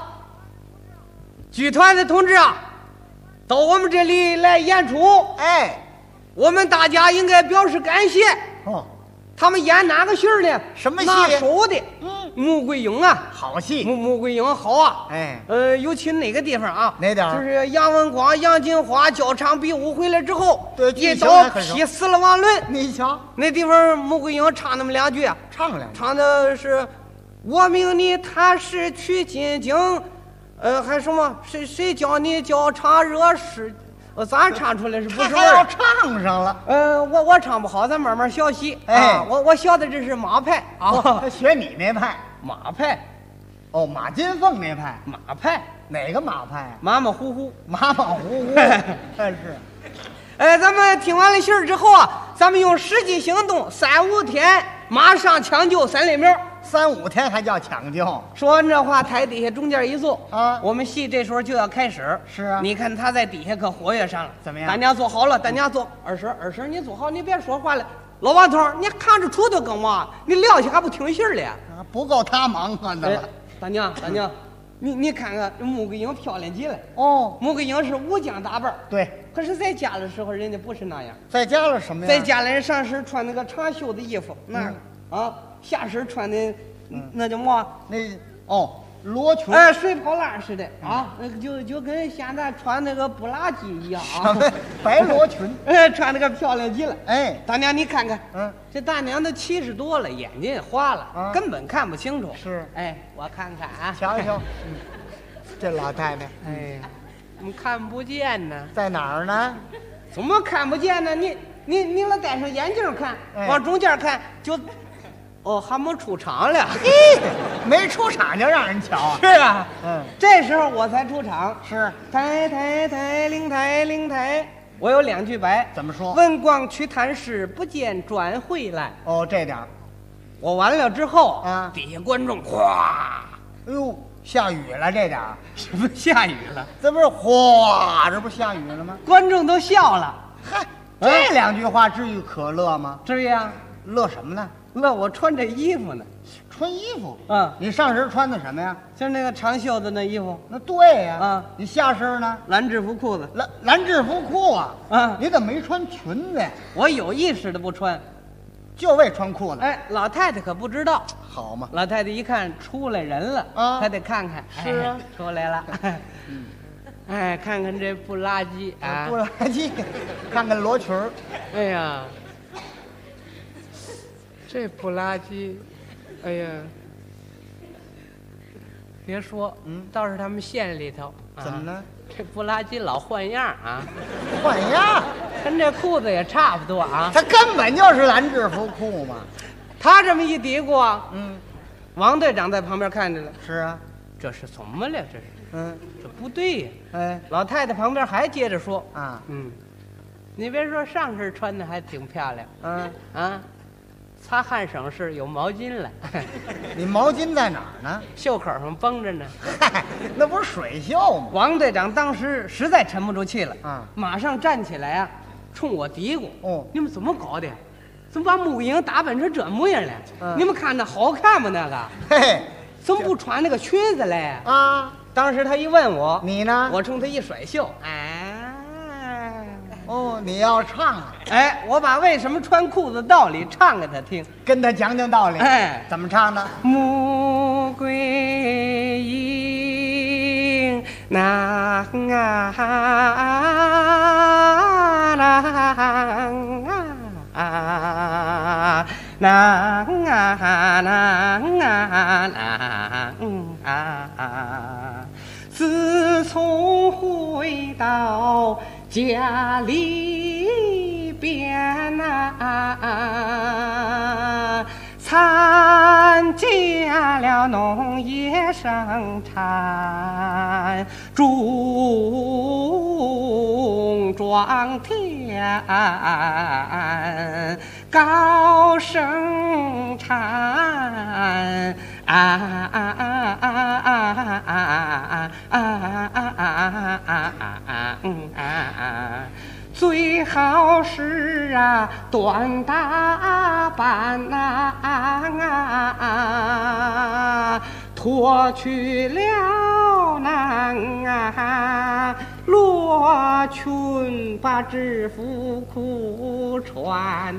Speaker 21: 剧团的同志啊，到我们这里来演出，我们大家应该表示感谢。他们演哪个戏呢？
Speaker 20: 什么戏？
Speaker 21: 拿手的。穆桂英啊，
Speaker 20: 好戏。
Speaker 21: 穆桂英好啊。尤其哪个地方啊？
Speaker 20: 哪点？
Speaker 21: 就是杨文广、杨金花交场比武回来之后，
Speaker 20: 对，
Speaker 21: 一刀劈死了王伦。
Speaker 20: 你瞧，
Speaker 21: 那地方穆桂英唱那么2句啊，唱的是“我命你踏实取金经”，还什么谁教你教唱热事。咋唱出来是不是味儿？
Speaker 20: 还要唱上了。
Speaker 21: 我唱不好，咱慢慢学习。我学的这是马派啊，
Speaker 20: 他学你那派。
Speaker 21: 马派，
Speaker 20: 马金凤那派。
Speaker 21: 马派
Speaker 20: 哪个马派啊？
Speaker 21: 马马虎虎，
Speaker 20: 马马虎虎。是。
Speaker 21: 咱们听完了信儿之后啊，咱们用实际行动，3、5天马上抢救3类苗。
Speaker 20: 3、5天还叫抢救？
Speaker 21: 说完这话，台底下中间一坐
Speaker 20: 啊，
Speaker 21: 我们戏这时候就要开始。
Speaker 20: 是啊，
Speaker 21: 你看他在底下可活跃上了。
Speaker 20: 怎么样？
Speaker 21: 大家坐好了，大家坐。二婶，你坐好，你别说话了。老王头，你看着杵头干嘛？你撂下还不听信儿了？
Speaker 20: 不够他忙活的了。
Speaker 21: 大娘，你看看穆桂英漂亮极了。穆桂英是武将打扮。
Speaker 20: 对。
Speaker 21: 可是在家的时候，人家不是那样。
Speaker 20: 在家了什么呀？
Speaker 21: 在家里人上身穿那个长袖的衣服，下身穿的。那叫嘛？
Speaker 20: 那罗裙，
Speaker 21: 水泡蜡似的啊，那个就跟现在穿那个布拉吉一样
Speaker 20: 啊，白罗裙，
Speaker 21: 穿那个漂亮极了。大娘你看看，这大娘都70多了，眼睛也花了，根本看不清楚。
Speaker 20: 是，
Speaker 21: 我看看啊，
Speaker 20: 瞧瞧，这老太太，
Speaker 21: 怎么看不见呢？
Speaker 20: 在哪儿呢？
Speaker 21: 怎么看不见呢？你老戴上眼镜看，往中间看就。还没出场了，
Speaker 20: 没出场就让人瞧啊！
Speaker 21: 是啊，这时候我才出场。
Speaker 20: 是，
Speaker 21: 抬灵台，我有2句白，
Speaker 20: 怎么说？
Speaker 21: 文广去探视，不见转回来。
Speaker 20: 这点
Speaker 21: 我完了之后啊，底下观众哗，
Speaker 20: 哎呦，下雨了这点
Speaker 21: 什么下雨了？
Speaker 20: 这不是哗，这不下雨了吗？
Speaker 21: 观众都笑了。
Speaker 20: 嗨，这2句话至于可乐吗？
Speaker 21: 至于啊，
Speaker 20: 乐什么呢？
Speaker 21: 乐我穿这衣服呢，
Speaker 20: 穿衣服。
Speaker 21: 你
Speaker 20: 上身穿的什么呀？
Speaker 21: 就是那个长袖的那衣服。
Speaker 20: 那对呀。你下身呢？
Speaker 21: 蓝制服裤子。
Speaker 20: 蓝制服裤啊。你怎么没穿裙子呀？
Speaker 21: 我有意识的不穿，
Speaker 20: 就为穿裤子。
Speaker 21: 老太太可不知道。
Speaker 20: 好嘛。
Speaker 21: 老太太一看出来人了啊，她得看看。
Speaker 20: 是啊，
Speaker 21: 出来了。看看这布拉吉啊，
Speaker 20: 布拉吉，看看罗裙儿。
Speaker 21: 哎呀。这布拉吉，哎呀，别说，倒是他们县里头，
Speaker 20: 怎么了？
Speaker 21: 这布拉吉老换样啊，
Speaker 20: 换样，
Speaker 21: 跟这裤子也差不多啊。
Speaker 20: 他根本就是蓝制服裤嘛。
Speaker 21: 他这么一嘀咕啊，王队长在旁边看着了。
Speaker 20: 是啊，
Speaker 21: 这是怎么了？这是，这不对呀。老太太旁边还接着说啊，你别说，上身穿的还挺漂亮，擦汗省事，有毛巾了。
Speaker 20: 你毛巾在哪儿呢？
Speaker 21: 袖口上绷着呢。
Speaker 20: 嗨，那不是水袖吗？
Speaker 21: 王队长当时实在沉不住气了，马上站起来啊，冲我嘀咕：“你们怎么搞的？怎么把穆桂英打扮成这模样了？你们看那好看吗？那个，
Speaker 20: 嘿，
Speaker 21: 怎么不穿那个裙子嘞？”
Speaker 20: 啊！
Speaker 21: 当时他一问我，
Speaker 20: 你呢？
Speaker 21: 我冲他一甩袖，
Speaker 20: 哦，你要唱啊？
Speaker 21: 哎，我把为什么穿裤子道理唱给他听，
Speaker 20: 跟他讲讲道理。
Speaker 21: 哎，
Speaker 20: 怎么唱呢？
Speaker 21: 穆桂英郎自从回到家里边参加了农业生产，种庄田高生产最好是短打扮脱去了那罗裙，把制服裤穿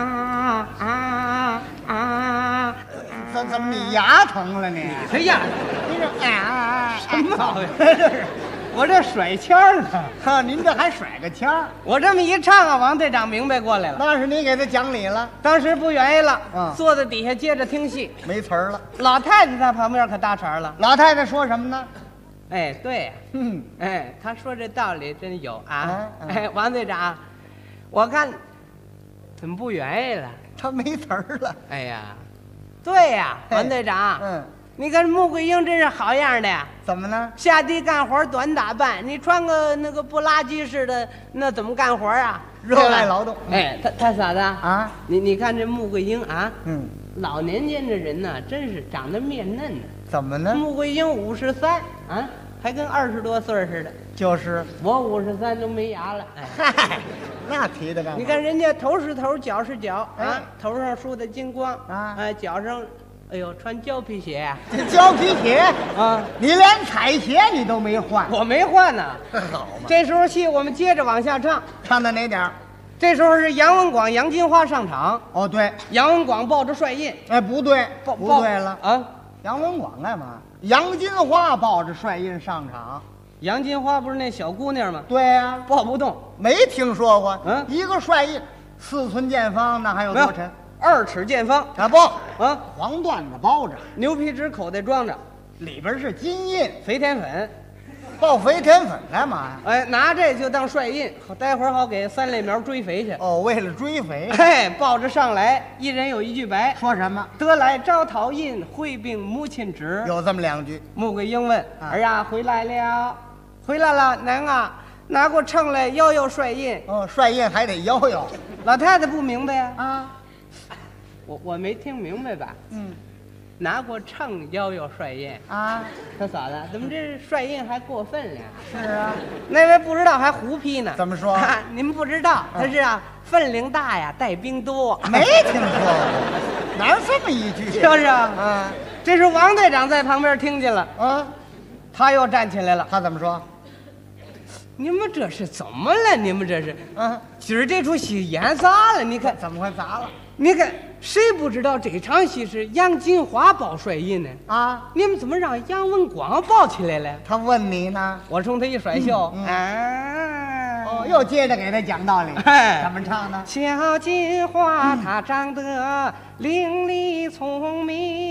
Speaker 20: 怎么你牙疼了你？
Speaker 21: 哎呀，
Speaker 20: 你这
Speaker 21: 什么毛病？我这甩腔儿呢。
Speaker 20: 哈，您这还甩个腔儿？
Speaker 21: 我这么一唱王队长明白过来了。
Speaker 20: 那是你给他讲理了。
Speaker 21: 当时不愿意了，坐在底下接着听戏，
Speaker 20: 没词儿了。
Speaker 21: 老太太在旁边可搭茬了。
Speaker 20: 老太太说什么呢？
Speaker 21: 哎，对，哎，他说这道理真有啊。哎，王队长，我看怎么不愿意了？
Speaker 20: 他没词儿了。
Speaker 21: 哎呀，对呀，王队长，你看穆桂英真是好样的呀！
Speaker 20: 怎么呢？
Speaker 21: 下地干活短打扮，你穿个那个不拉几似的，那怎么干活啊？
Speaker 20: 热爱劳动。
Speaker 21: 哎，他嫂子啊，你看这穆桂英啊，老年间这人呢，真是长得面嫩呢。
Speaker 20: 怎么呢？
Speaker 21: 穆桂英53啊，还跟20多岁似的。
Speaker 20: 就是
Speaker 21: 我53都没牙了。
Speaker 20: 嗨，那提的干嘛？
Speaker 21: 你看人家头是头，脚是脚啊，头上梳的金光啊，脚上。哎呦，穿胶皮鞋呀！
Speaker 20: 这胶皮鞋
Speaker 21: 啊，
Speaker 20: 你连彩鞋你都没换，
Speaker 21: 我没换呢。
Speaker 20: 好嘛！
Speaker 21: 这时候戏我们接着往下唱，
Speaker 20: 唱到哪点儿？
Speaker 21: 这时候是杨文广、杨金花上场。
Speaker 20: 哦，对，
Speaker 21: 杨文广抱着帅印。
Speaker 20: 哎，不对，不对了
Speaker 21: 啊！
Speaker 20: 杨文广干嘛？杨金花抱着帅印上场。
Speaker 21: 杨金花不是那小姑娘吗？
Speaker 20: 对呀，
Speaker 21: 抱不动，
Speaker 20: 没听说过。一个帅印4寸见方，那还有多沉
Speaker 21: ？2尺见方
Speaker 20: 啊！不啊，黄缎子包着，
Speaker 21: 牛皮纸口袋装着，
Speaker 20: 里边是金印，
Speaker 21: 肥田粉。
Speaker 20: 抱肥田粉干嘛呀？
Speaker 21: 哎，拿这就当帅印，待会儿好给3类苗追肥去。
Speaker 20: 哦，为了追肥。
Speaker 21: 哎，抱着上来，一人有一句白，
Speaker 20: 说什么？
Speaker 21: 得来招讨印，回禀母亲旨。
Speaker 20: 有这么2句。
Speaker 21: 穆桂英问：“儿呀，回来了，回来了，娘啊，拿过秤来摇摇帅印。”
Speaker 20: 哦，帅印还得摇摇。
Speaker 21: 老太太不明白呀。
Speaker 20: 啊。
Speaker 21: 我没听明白吧？拿过秤摇摇帅印
Speaker 20: 啊！
Speaker 21: 他嫂子，怎么这帅印还过分了？
Speaker 20: 是啊，
Speaker 21: 那位不知道还胡批呢。
Speaker 20: 怎么说？
Speaker 21: 您不知道，他是分量大呀，带兵多。
Speaker 20: 没听说过，哪有这么一句？
Speaker 21: 就是啊，这是王队长在旁边听见了啊，他又站起来了。
Speaker 20: 他怎么说？
Speaker 21: 你们这是怎么了？你们这是今儿这出戏演砸了？你看
Speaker 20: 怎么会砸了？
Speaker 21: 你看谁不知道这场戏是杨金花抱帅印呢？
Speaker 20: 啊，
Speaker 21: 你们怎么让杨文广抱起来了？
Speaker 20: 他问你呢，
Speaker 21: 我冲他一甩袖，
Speaker 20: 哦，又接着给他讲道理。怎么唱呢？
Speaker 21: 小金花她长得伶俐聪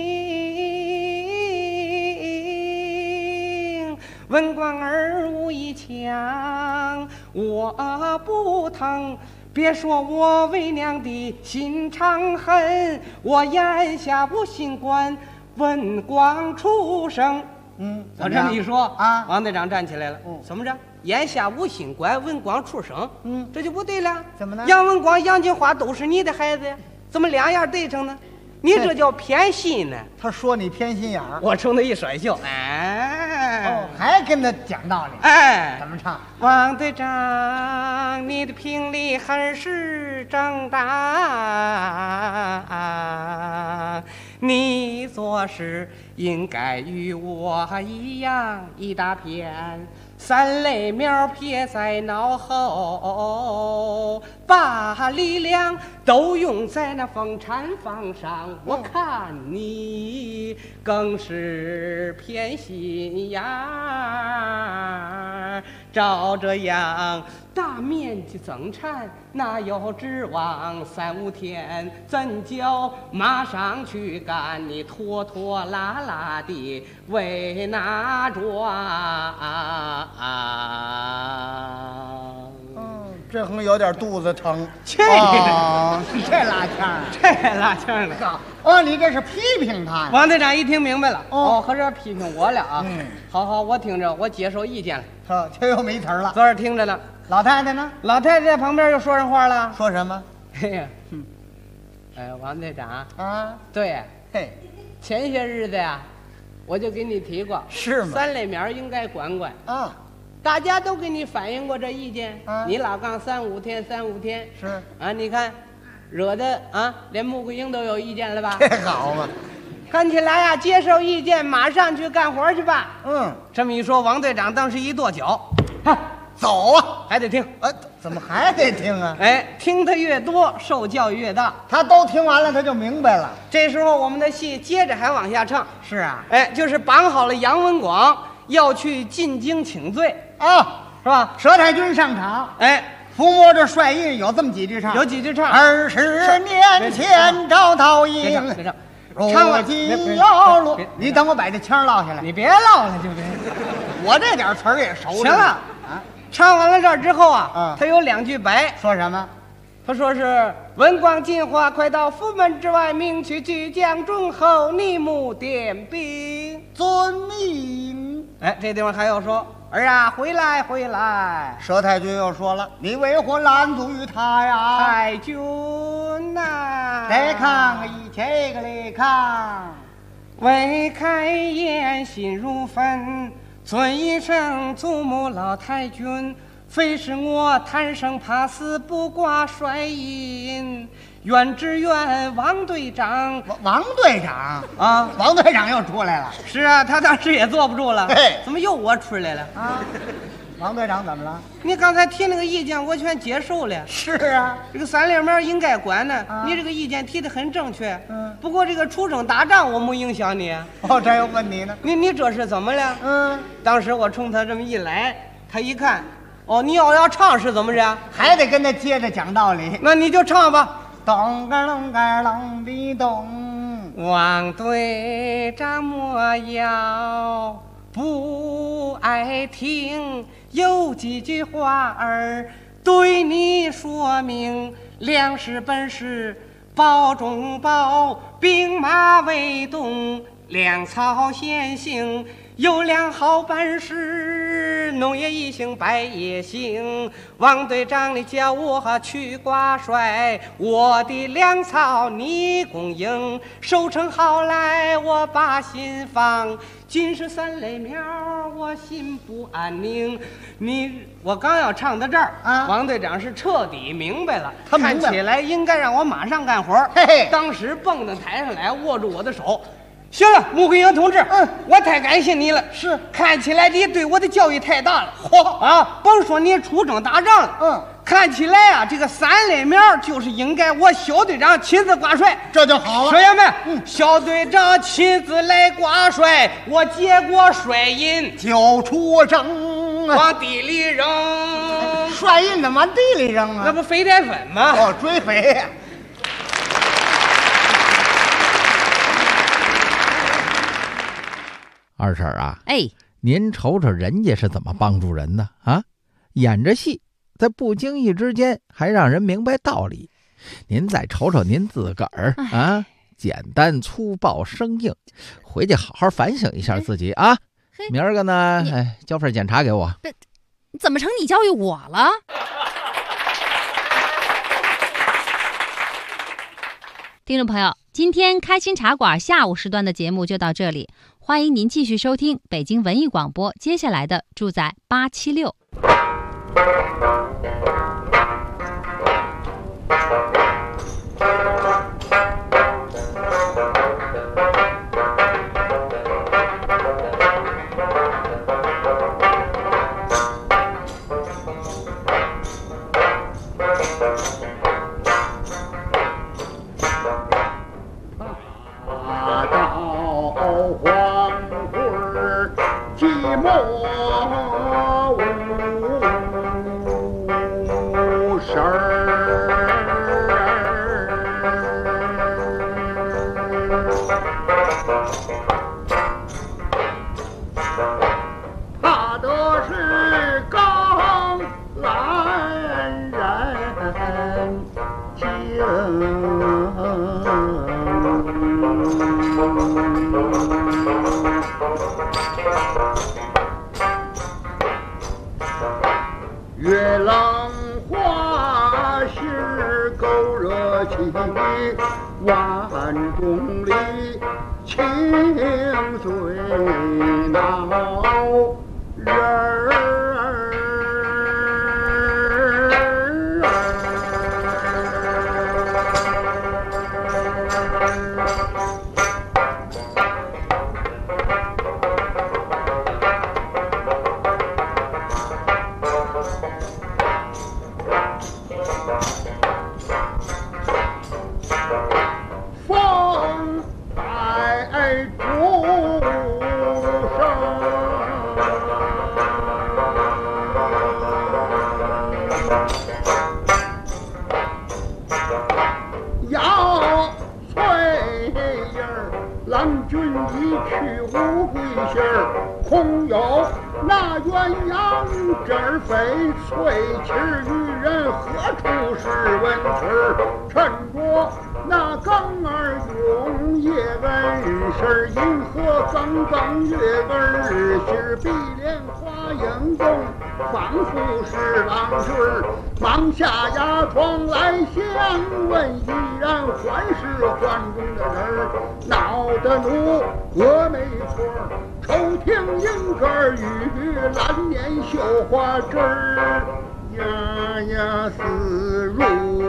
Speaker 21: 明，文广儿武艺强，我不疼。别说我为娘的心肠狠，我眼下无心管文广出生。我这么一说啊，王队长站起来了。怎么着？眼下无心管文广出生？这就不对了。
Speaker 20: 怎么呢？
Speaker 21: 杨文广、杨金花都是你的孩子呀，怎么2样对上呢？你这叫偏心呢。
Speaker 20: 他说你偏心眼儿，
Speaker 21: 我冲他一甩袖，
Speaker 20: 还跟他讲道理。怎么唱？
Speaker 21: 王队长，你的评理很是正当，你做事应该与我一样，一大片三类苗撇在脑后，把力量都用在那风产房上。我看你更是偏心眼儿，照这样大面积增产，哪有指望3、5天怎就马上去干？你拖拖拉拉的为哪桩？
Speaker 20: 这横有点肚子疼。
Speaker 21: 这
Speaker 20: 拉腔，
Speaker 21: 这拉腔的。
Speaker 20: 哦，你这是批评他呀？
Speaker 21: 王队长一听明白了，哦，合着批评我了啊。好好，我听着，我接受意见了。
Speaker 20: 这又没词儿了。
Speaker 21: 昨儿听着呢。
Speaker 20: 老太太呢？
Speaker 21: 老太太在旁边又说上话了。
Speaker 20: 说什么？
Speaker 21: 嘿呀，王队长
Speaker 20: 啊，
Speaker 21: 对，
Speaker 20: 嘿，
Speaker 21: 前些日子呀，我就给你提过，
Speaker 20: 是吗
Speaker 21: ？3类苗应该管管
Speaker 20: 啊。
Speaker 21: 大家都给你反映过这意见，你老杠3、5天，3、5天
Speaker 20: 是
Speaker 21: 啊，你看，惹得啊，连穆桂英都有意见了吧？
Speaker 20: 这好嘛，
Speaker 21: 看起来呀，接受意见，马上去干活去吧。这么一说，王队长当时一跺脚，
Speaker 20: 走啊，
Speaker 21: 还得听。
Speaker 20: 怎么还得听啊？
Speaker 21: 听他越多，受教育越大。
Speaker 20: 他都听完了，他就明白了。
Speaker 21: 这时候我们的戏接着还往下唱。
Speaker 20: 是啊，
Speaker 21: 就是绑好了杨文广要去进京请罪
Speaker 20: 啊，
Speaker 21: 是吧？
Speaker 20: 佘太君上场，抚摸着帅印，有这么几句唱，
Speaker 21: 有几句唱。
Speaker 20: 20年前招桃营，唱我今要落。你等我把这腔落下来，
Speaker 21: 你别唠了，就别。
Speaker 20: 我这点词儿也熟。
Speaker 21: 行了啊，唱完了这儿之后啊，他有2句白，
Speaker 20: 说什么？
Speaker 21: 他说是文广进化，快到府门之外，命去巨将忠厚，逆目点兵，
Speaker 20: 遵命。
Speaker 21: 这地方还要说儿啊，回来回来。
Speaker 20: 佘太君又说了，你为何拦阻于他呀？
Speaker 21: 太君呐，
Speaker 20: 来看一这个来看，
Speaker 21: 未开言心如焚，尊一声祖母老太君。非是我贪生怕死，不挂帅印，愿只愿王队长。
Speaker 20: 王队长
Speaker 21: 啊，
Speaker 20: 王队长又出来了。
Speaker 21: 是啊，他当时也坐不住了。怎么又我出来了
Speaker 20: 啊？王队长怎么了？
Speaker 21: 你刚才提那个意见，我全接受了。
Speaker 20: 是啊，
Speaker 21: 这个3类苗应该管呢。你这个意见提得很正确。不过这个出征打仗我没影响你。
Speaker 20: 这又问你呢？
Speaker 21: 你这是怎么了？当时我冲他这么一来，他一看。你要唱是怎么着？
Speaker 20: 还得跟他接着讲道理。
Speaker 21: 那你就唱吧。
Speaker 20: 咚个隆个隆的咚，
Speaker 21: 王队长莫要不爱听，有几句话儿对你说明：粮食本是包中包，兵马未动，粮草先行。有良好本事，农业一行百业行。王队长，你叫我去挂帅，我的粮草你供应，收成好来我把心放。今是3类苗，我心不安宁。我刚要唱到这儿啊，王队长是彻底明白了，看起来应该让我马上干活。当时蹦到台上来，握住我的手。行了，穆桂英同志，我太感谢你了。
Speaker 20: 是，
Speaker 21: 看起来你对我的教育太大了。甭说你出征打仗了，看起来啊，这个3类苗就是应该我小队长亲自挂帅，
Speaker 20: 这就好了。
Speaker 21: 舍友们，小队长亲自来挂帅，我接过帅印
Speaker 20: 就出征，
Speaker 21: 往地里扔。
Speaker 20: 帅印怎么往地里扔啊？
Speaker 21: 那不肥宅粉吗？
Speaker 20: 追肥呀！
Speaker 9: 二婶啊，您瞅瞅人家是怎么帮助人的啊？演着戏，在不经意之间还让人明白道理。您再瞅瞅您自个儿啊，简单粗暴生硬，回去好好反省一下自己啊。明儿个呢，交份检查给我。
Speaker 8: 怎么成你教育我了？听众朋友，今天开心茶馆下午时段的节目就到这里。欢迎您继续收听北京文艺广播接下来的住在876。
Speaker 20: 月浪花是够热气，万众里情最恼人儿。空有那鸳鸯枝儿飞，翠旗渔人何处是文曲？趁着那刚儿用叶纹是银河刚刚月儿是碧莲花影动，仿佛是郎君儿忙下牙床来相问，依然还是环中的人儿，闹得怒我没错，抽听银歌与蓝年绣花枝儿，呀呀似入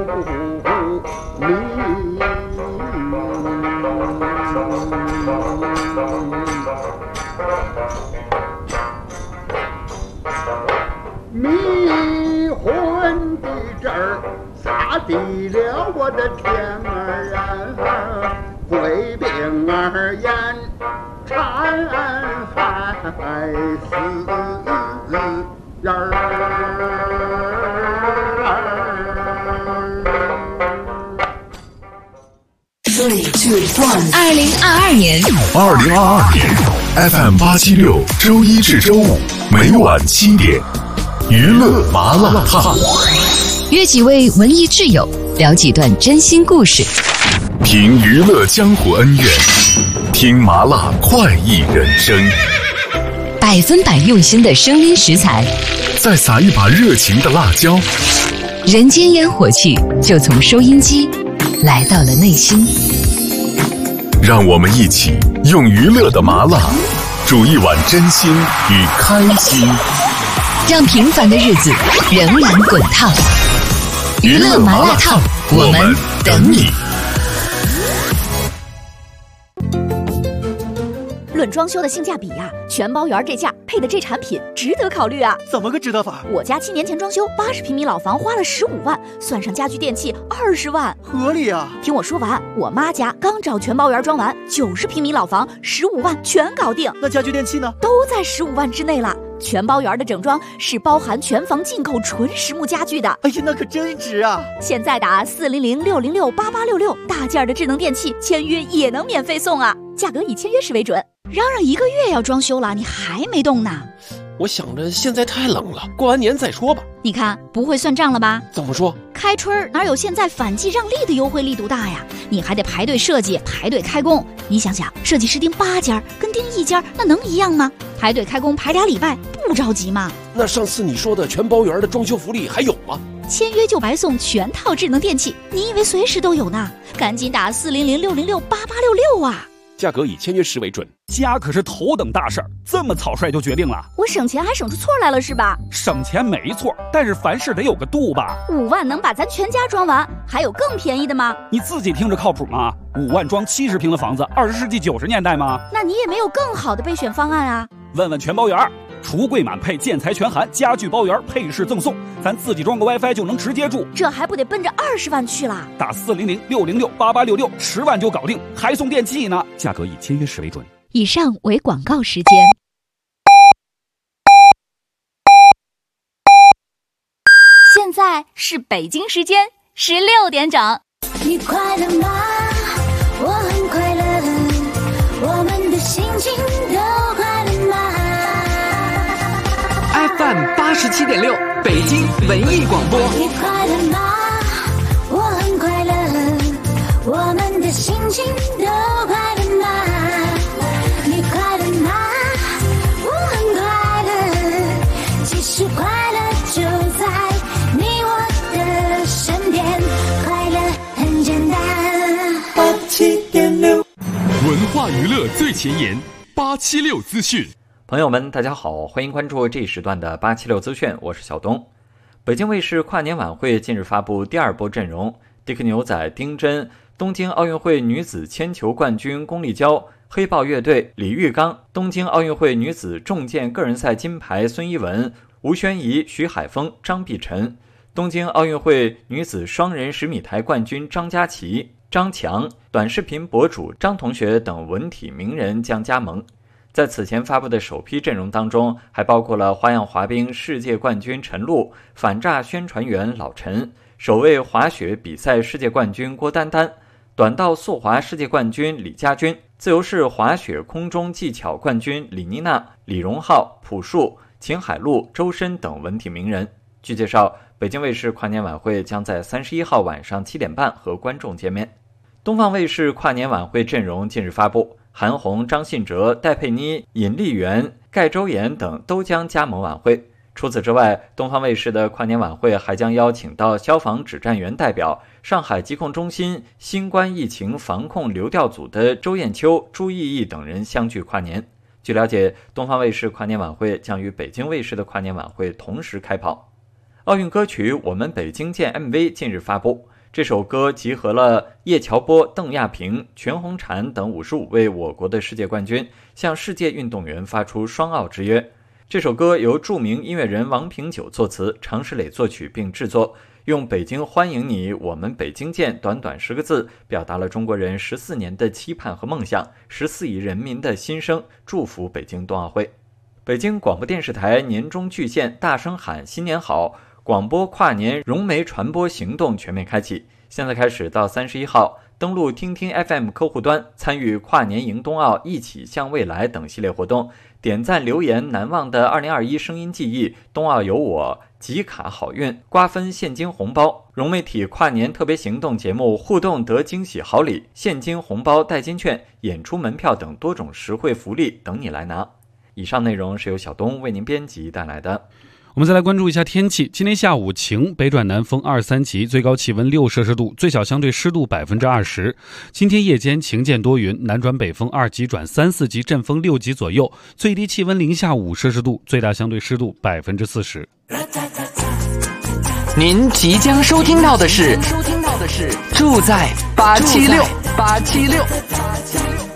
Speaker 20: 迷魂的汁儿洒地了我的天儿啊，贵病而言馋害死人儿。
Speaker 16: 2022年
Speaker 22: ，FM 876，周一至周五每晚7点，娱乐麻辣烫，
Speaker 16: 约几位文艺挚友，聊几段真心故事，
Speaker 22: 评娱乐江湖恩怨，听麻辣快意人生
Speaker 16: ，100%用心的声音食材，
Speaker 22: 再撒一把热情的辣椒，
Speaker 16: 人间烟火气就从收音机来到了内心。
Speaker 22: 让我们一起用娱乐的麻辣煮一碗真心与开心，
Speaker 16: 让平凡的日子仍然滚烫。娱乐麻辣烫，我们等你。
Speaker 1: 论装修的性价比呀，全包园这价配的这产品值得考虑啊！
Speaker 12: 怎么个值得法？
Speaker 1: 我家7年前装修80平米老房花了15万，算上家具电器20万，
Speaker 12: 合理啊！
Speaker 1: 听我说完，我妈家刚找全包园装完，90平米老房15万全搞定。
Speaker 12: 那家具电器呢？
Speaker 1: 都在15万之内了。全包园的整装是包含全房进口纯实木家具的。
Speaker 12: 哎呀，那可真值啊！
Speaker 1: 现在打400-606-8866，大件的智能电器签约也能免费送啊！价格以签约时为准。嚷嚷1个月要装修了，你还没动呢？
Speaker 6: 我想着现在太冷了，过完年再说吧。
Speaker 1: 你看不会算账了吧？
Speaker 6: 怎么说？
Speaker 1: 开春哪有现在反季让利的优惠力度大呀？你还得排队设计，排队开工。你想想，设计师盯8家跟盯1家那能一样吗？排队开工排2礼拜，不着急吗？
Speaker 6: 那上次你说的全包园的装修福利还有吗？
Speaker 1: 签约就白送全套智能电器，你以为随时都有呢？赶紧打400-606-8866啊！
Speaker 6: 价格以签约时为准。
Speaker 13: 家可是头等大事儿，这么草率就决定了？
Speaker 1: 我省钱还省出错来了是吧？
Speaker 13: 省钱没错，但是凡事得有个度吧。
Speaker 1: 5万能把咱全家装完，还有更便宜的吗？
Speaker 13: 你自己听着靠谱吗？5万装70平的房子，20世纪90年代吗？
Speaker 1: 那你也没有更好的备选方案啊？
Speaker 13: 问问全包园，橱柜满配，建材全含，家具包园，配饰赠送，咱自己装个 WiFi 就能直接住，
Speaker 1: 这还不得奔着20万去啦？
Speaker 13: 打400-606-8866，10万就搞定，还送电器呢。价格以签约时为准。
Speaker 1: 以上为广告时间。现在是北京时间16点整。
Speaker 2: 你快乐吗？我很快乐，我们的心情都快乐吗？
Speaker 3: FM 87.6，北京文艺广播。
Speaker 2: 你快乐吗？我很快乐，我们的心情都快乐吗？你快乐吗？我很快乐，其实快乐就在
Speaker 4: 化娱乐最前沿，876资讯。
Speaker 3: 朋友们，大家好，欢迎关注这一时段的876资讯，我是小东。北京卫视跨年晚会近日发布第2波阵容，迪克牛仔、丁真，东京奥运会女子铅球冠军龚丽娇，黑豹乐队李玉刚，东京奥运会女子重剑个人赛金牌孙一文、吴宣仪、徐海峰、张碧晨，东京奥运会女子双人10米台冠军张佳琪、张强，短视频博主张同学等文体名人将加盟。在此前发布的首批阵容当中，还包括了花样滑冰世界冠军陈露、反诈宣传员老陈、首位滑雪比赛世界冠军郭丹丹、短道速滑世界冠军李佳军、自由式滑雪空中技巧冠军李妮娜、李荣浩、朴树、秦海璐、周深等文体名人。据介绍，北京卫视跨年晚会将在31号晚上7点半和观众见面。东方卫视跨年晚会阵容近日发布，韩红、张信哲、戴佩妮、尹丽媛、盖周妍等都将加盟晚会。除此之外，东方卫视的跨年晚会还将邀请到消防指战员代表、上海疾控中心新冠疫情防控流调组的周艳秋、朱毅毅等人相聚跨年。据了解，东方卫视跨年晚会将与北京卫视的跨年晚会同时开跑。奥运歌曲《我们北京见》MV 近日发布，这首歌集合了叶乔波、邓亚萍、全红婵等55位我国的世界冠军，向世界运动员发出双奥之约。这首歌由著名音乐人王平久作词，常石磊作曲并制作，用北京欢迎你，我们北京见短短10个字，表达了中国人14年的期盼和梦想，14亿人民的心声，祝福北京冬奥会。北京广播电视台年终巨献大声喊新年好，广播跨年融媒传播行动全面开启，现在开始到31号，登录听听 FM 客户端，参与跨年迎冬奥、一起向未来等系列活动，点赞留言难忘的2021声音记忆、冬奥有我、集卡好运、瓜分现金红包、融媒体跨年特别行动节目互动得惊喜好礼、现金红包代金券、演出门票等多种实惠福利等你来拿。以上内容是由小东为您编辑带来的。
Speaker 17: 我们再来关注一下天气。今天下午晴，北转南风2、3级，最高气温6摄氏度，最小相对湿度20%。今天夜间晴见多云，南转北风2级转3、4级，阵风6级左右，最低气温零下5摄氏度，最大相对湿度40%。
Speaker 3: 您即将收听到的是住在876。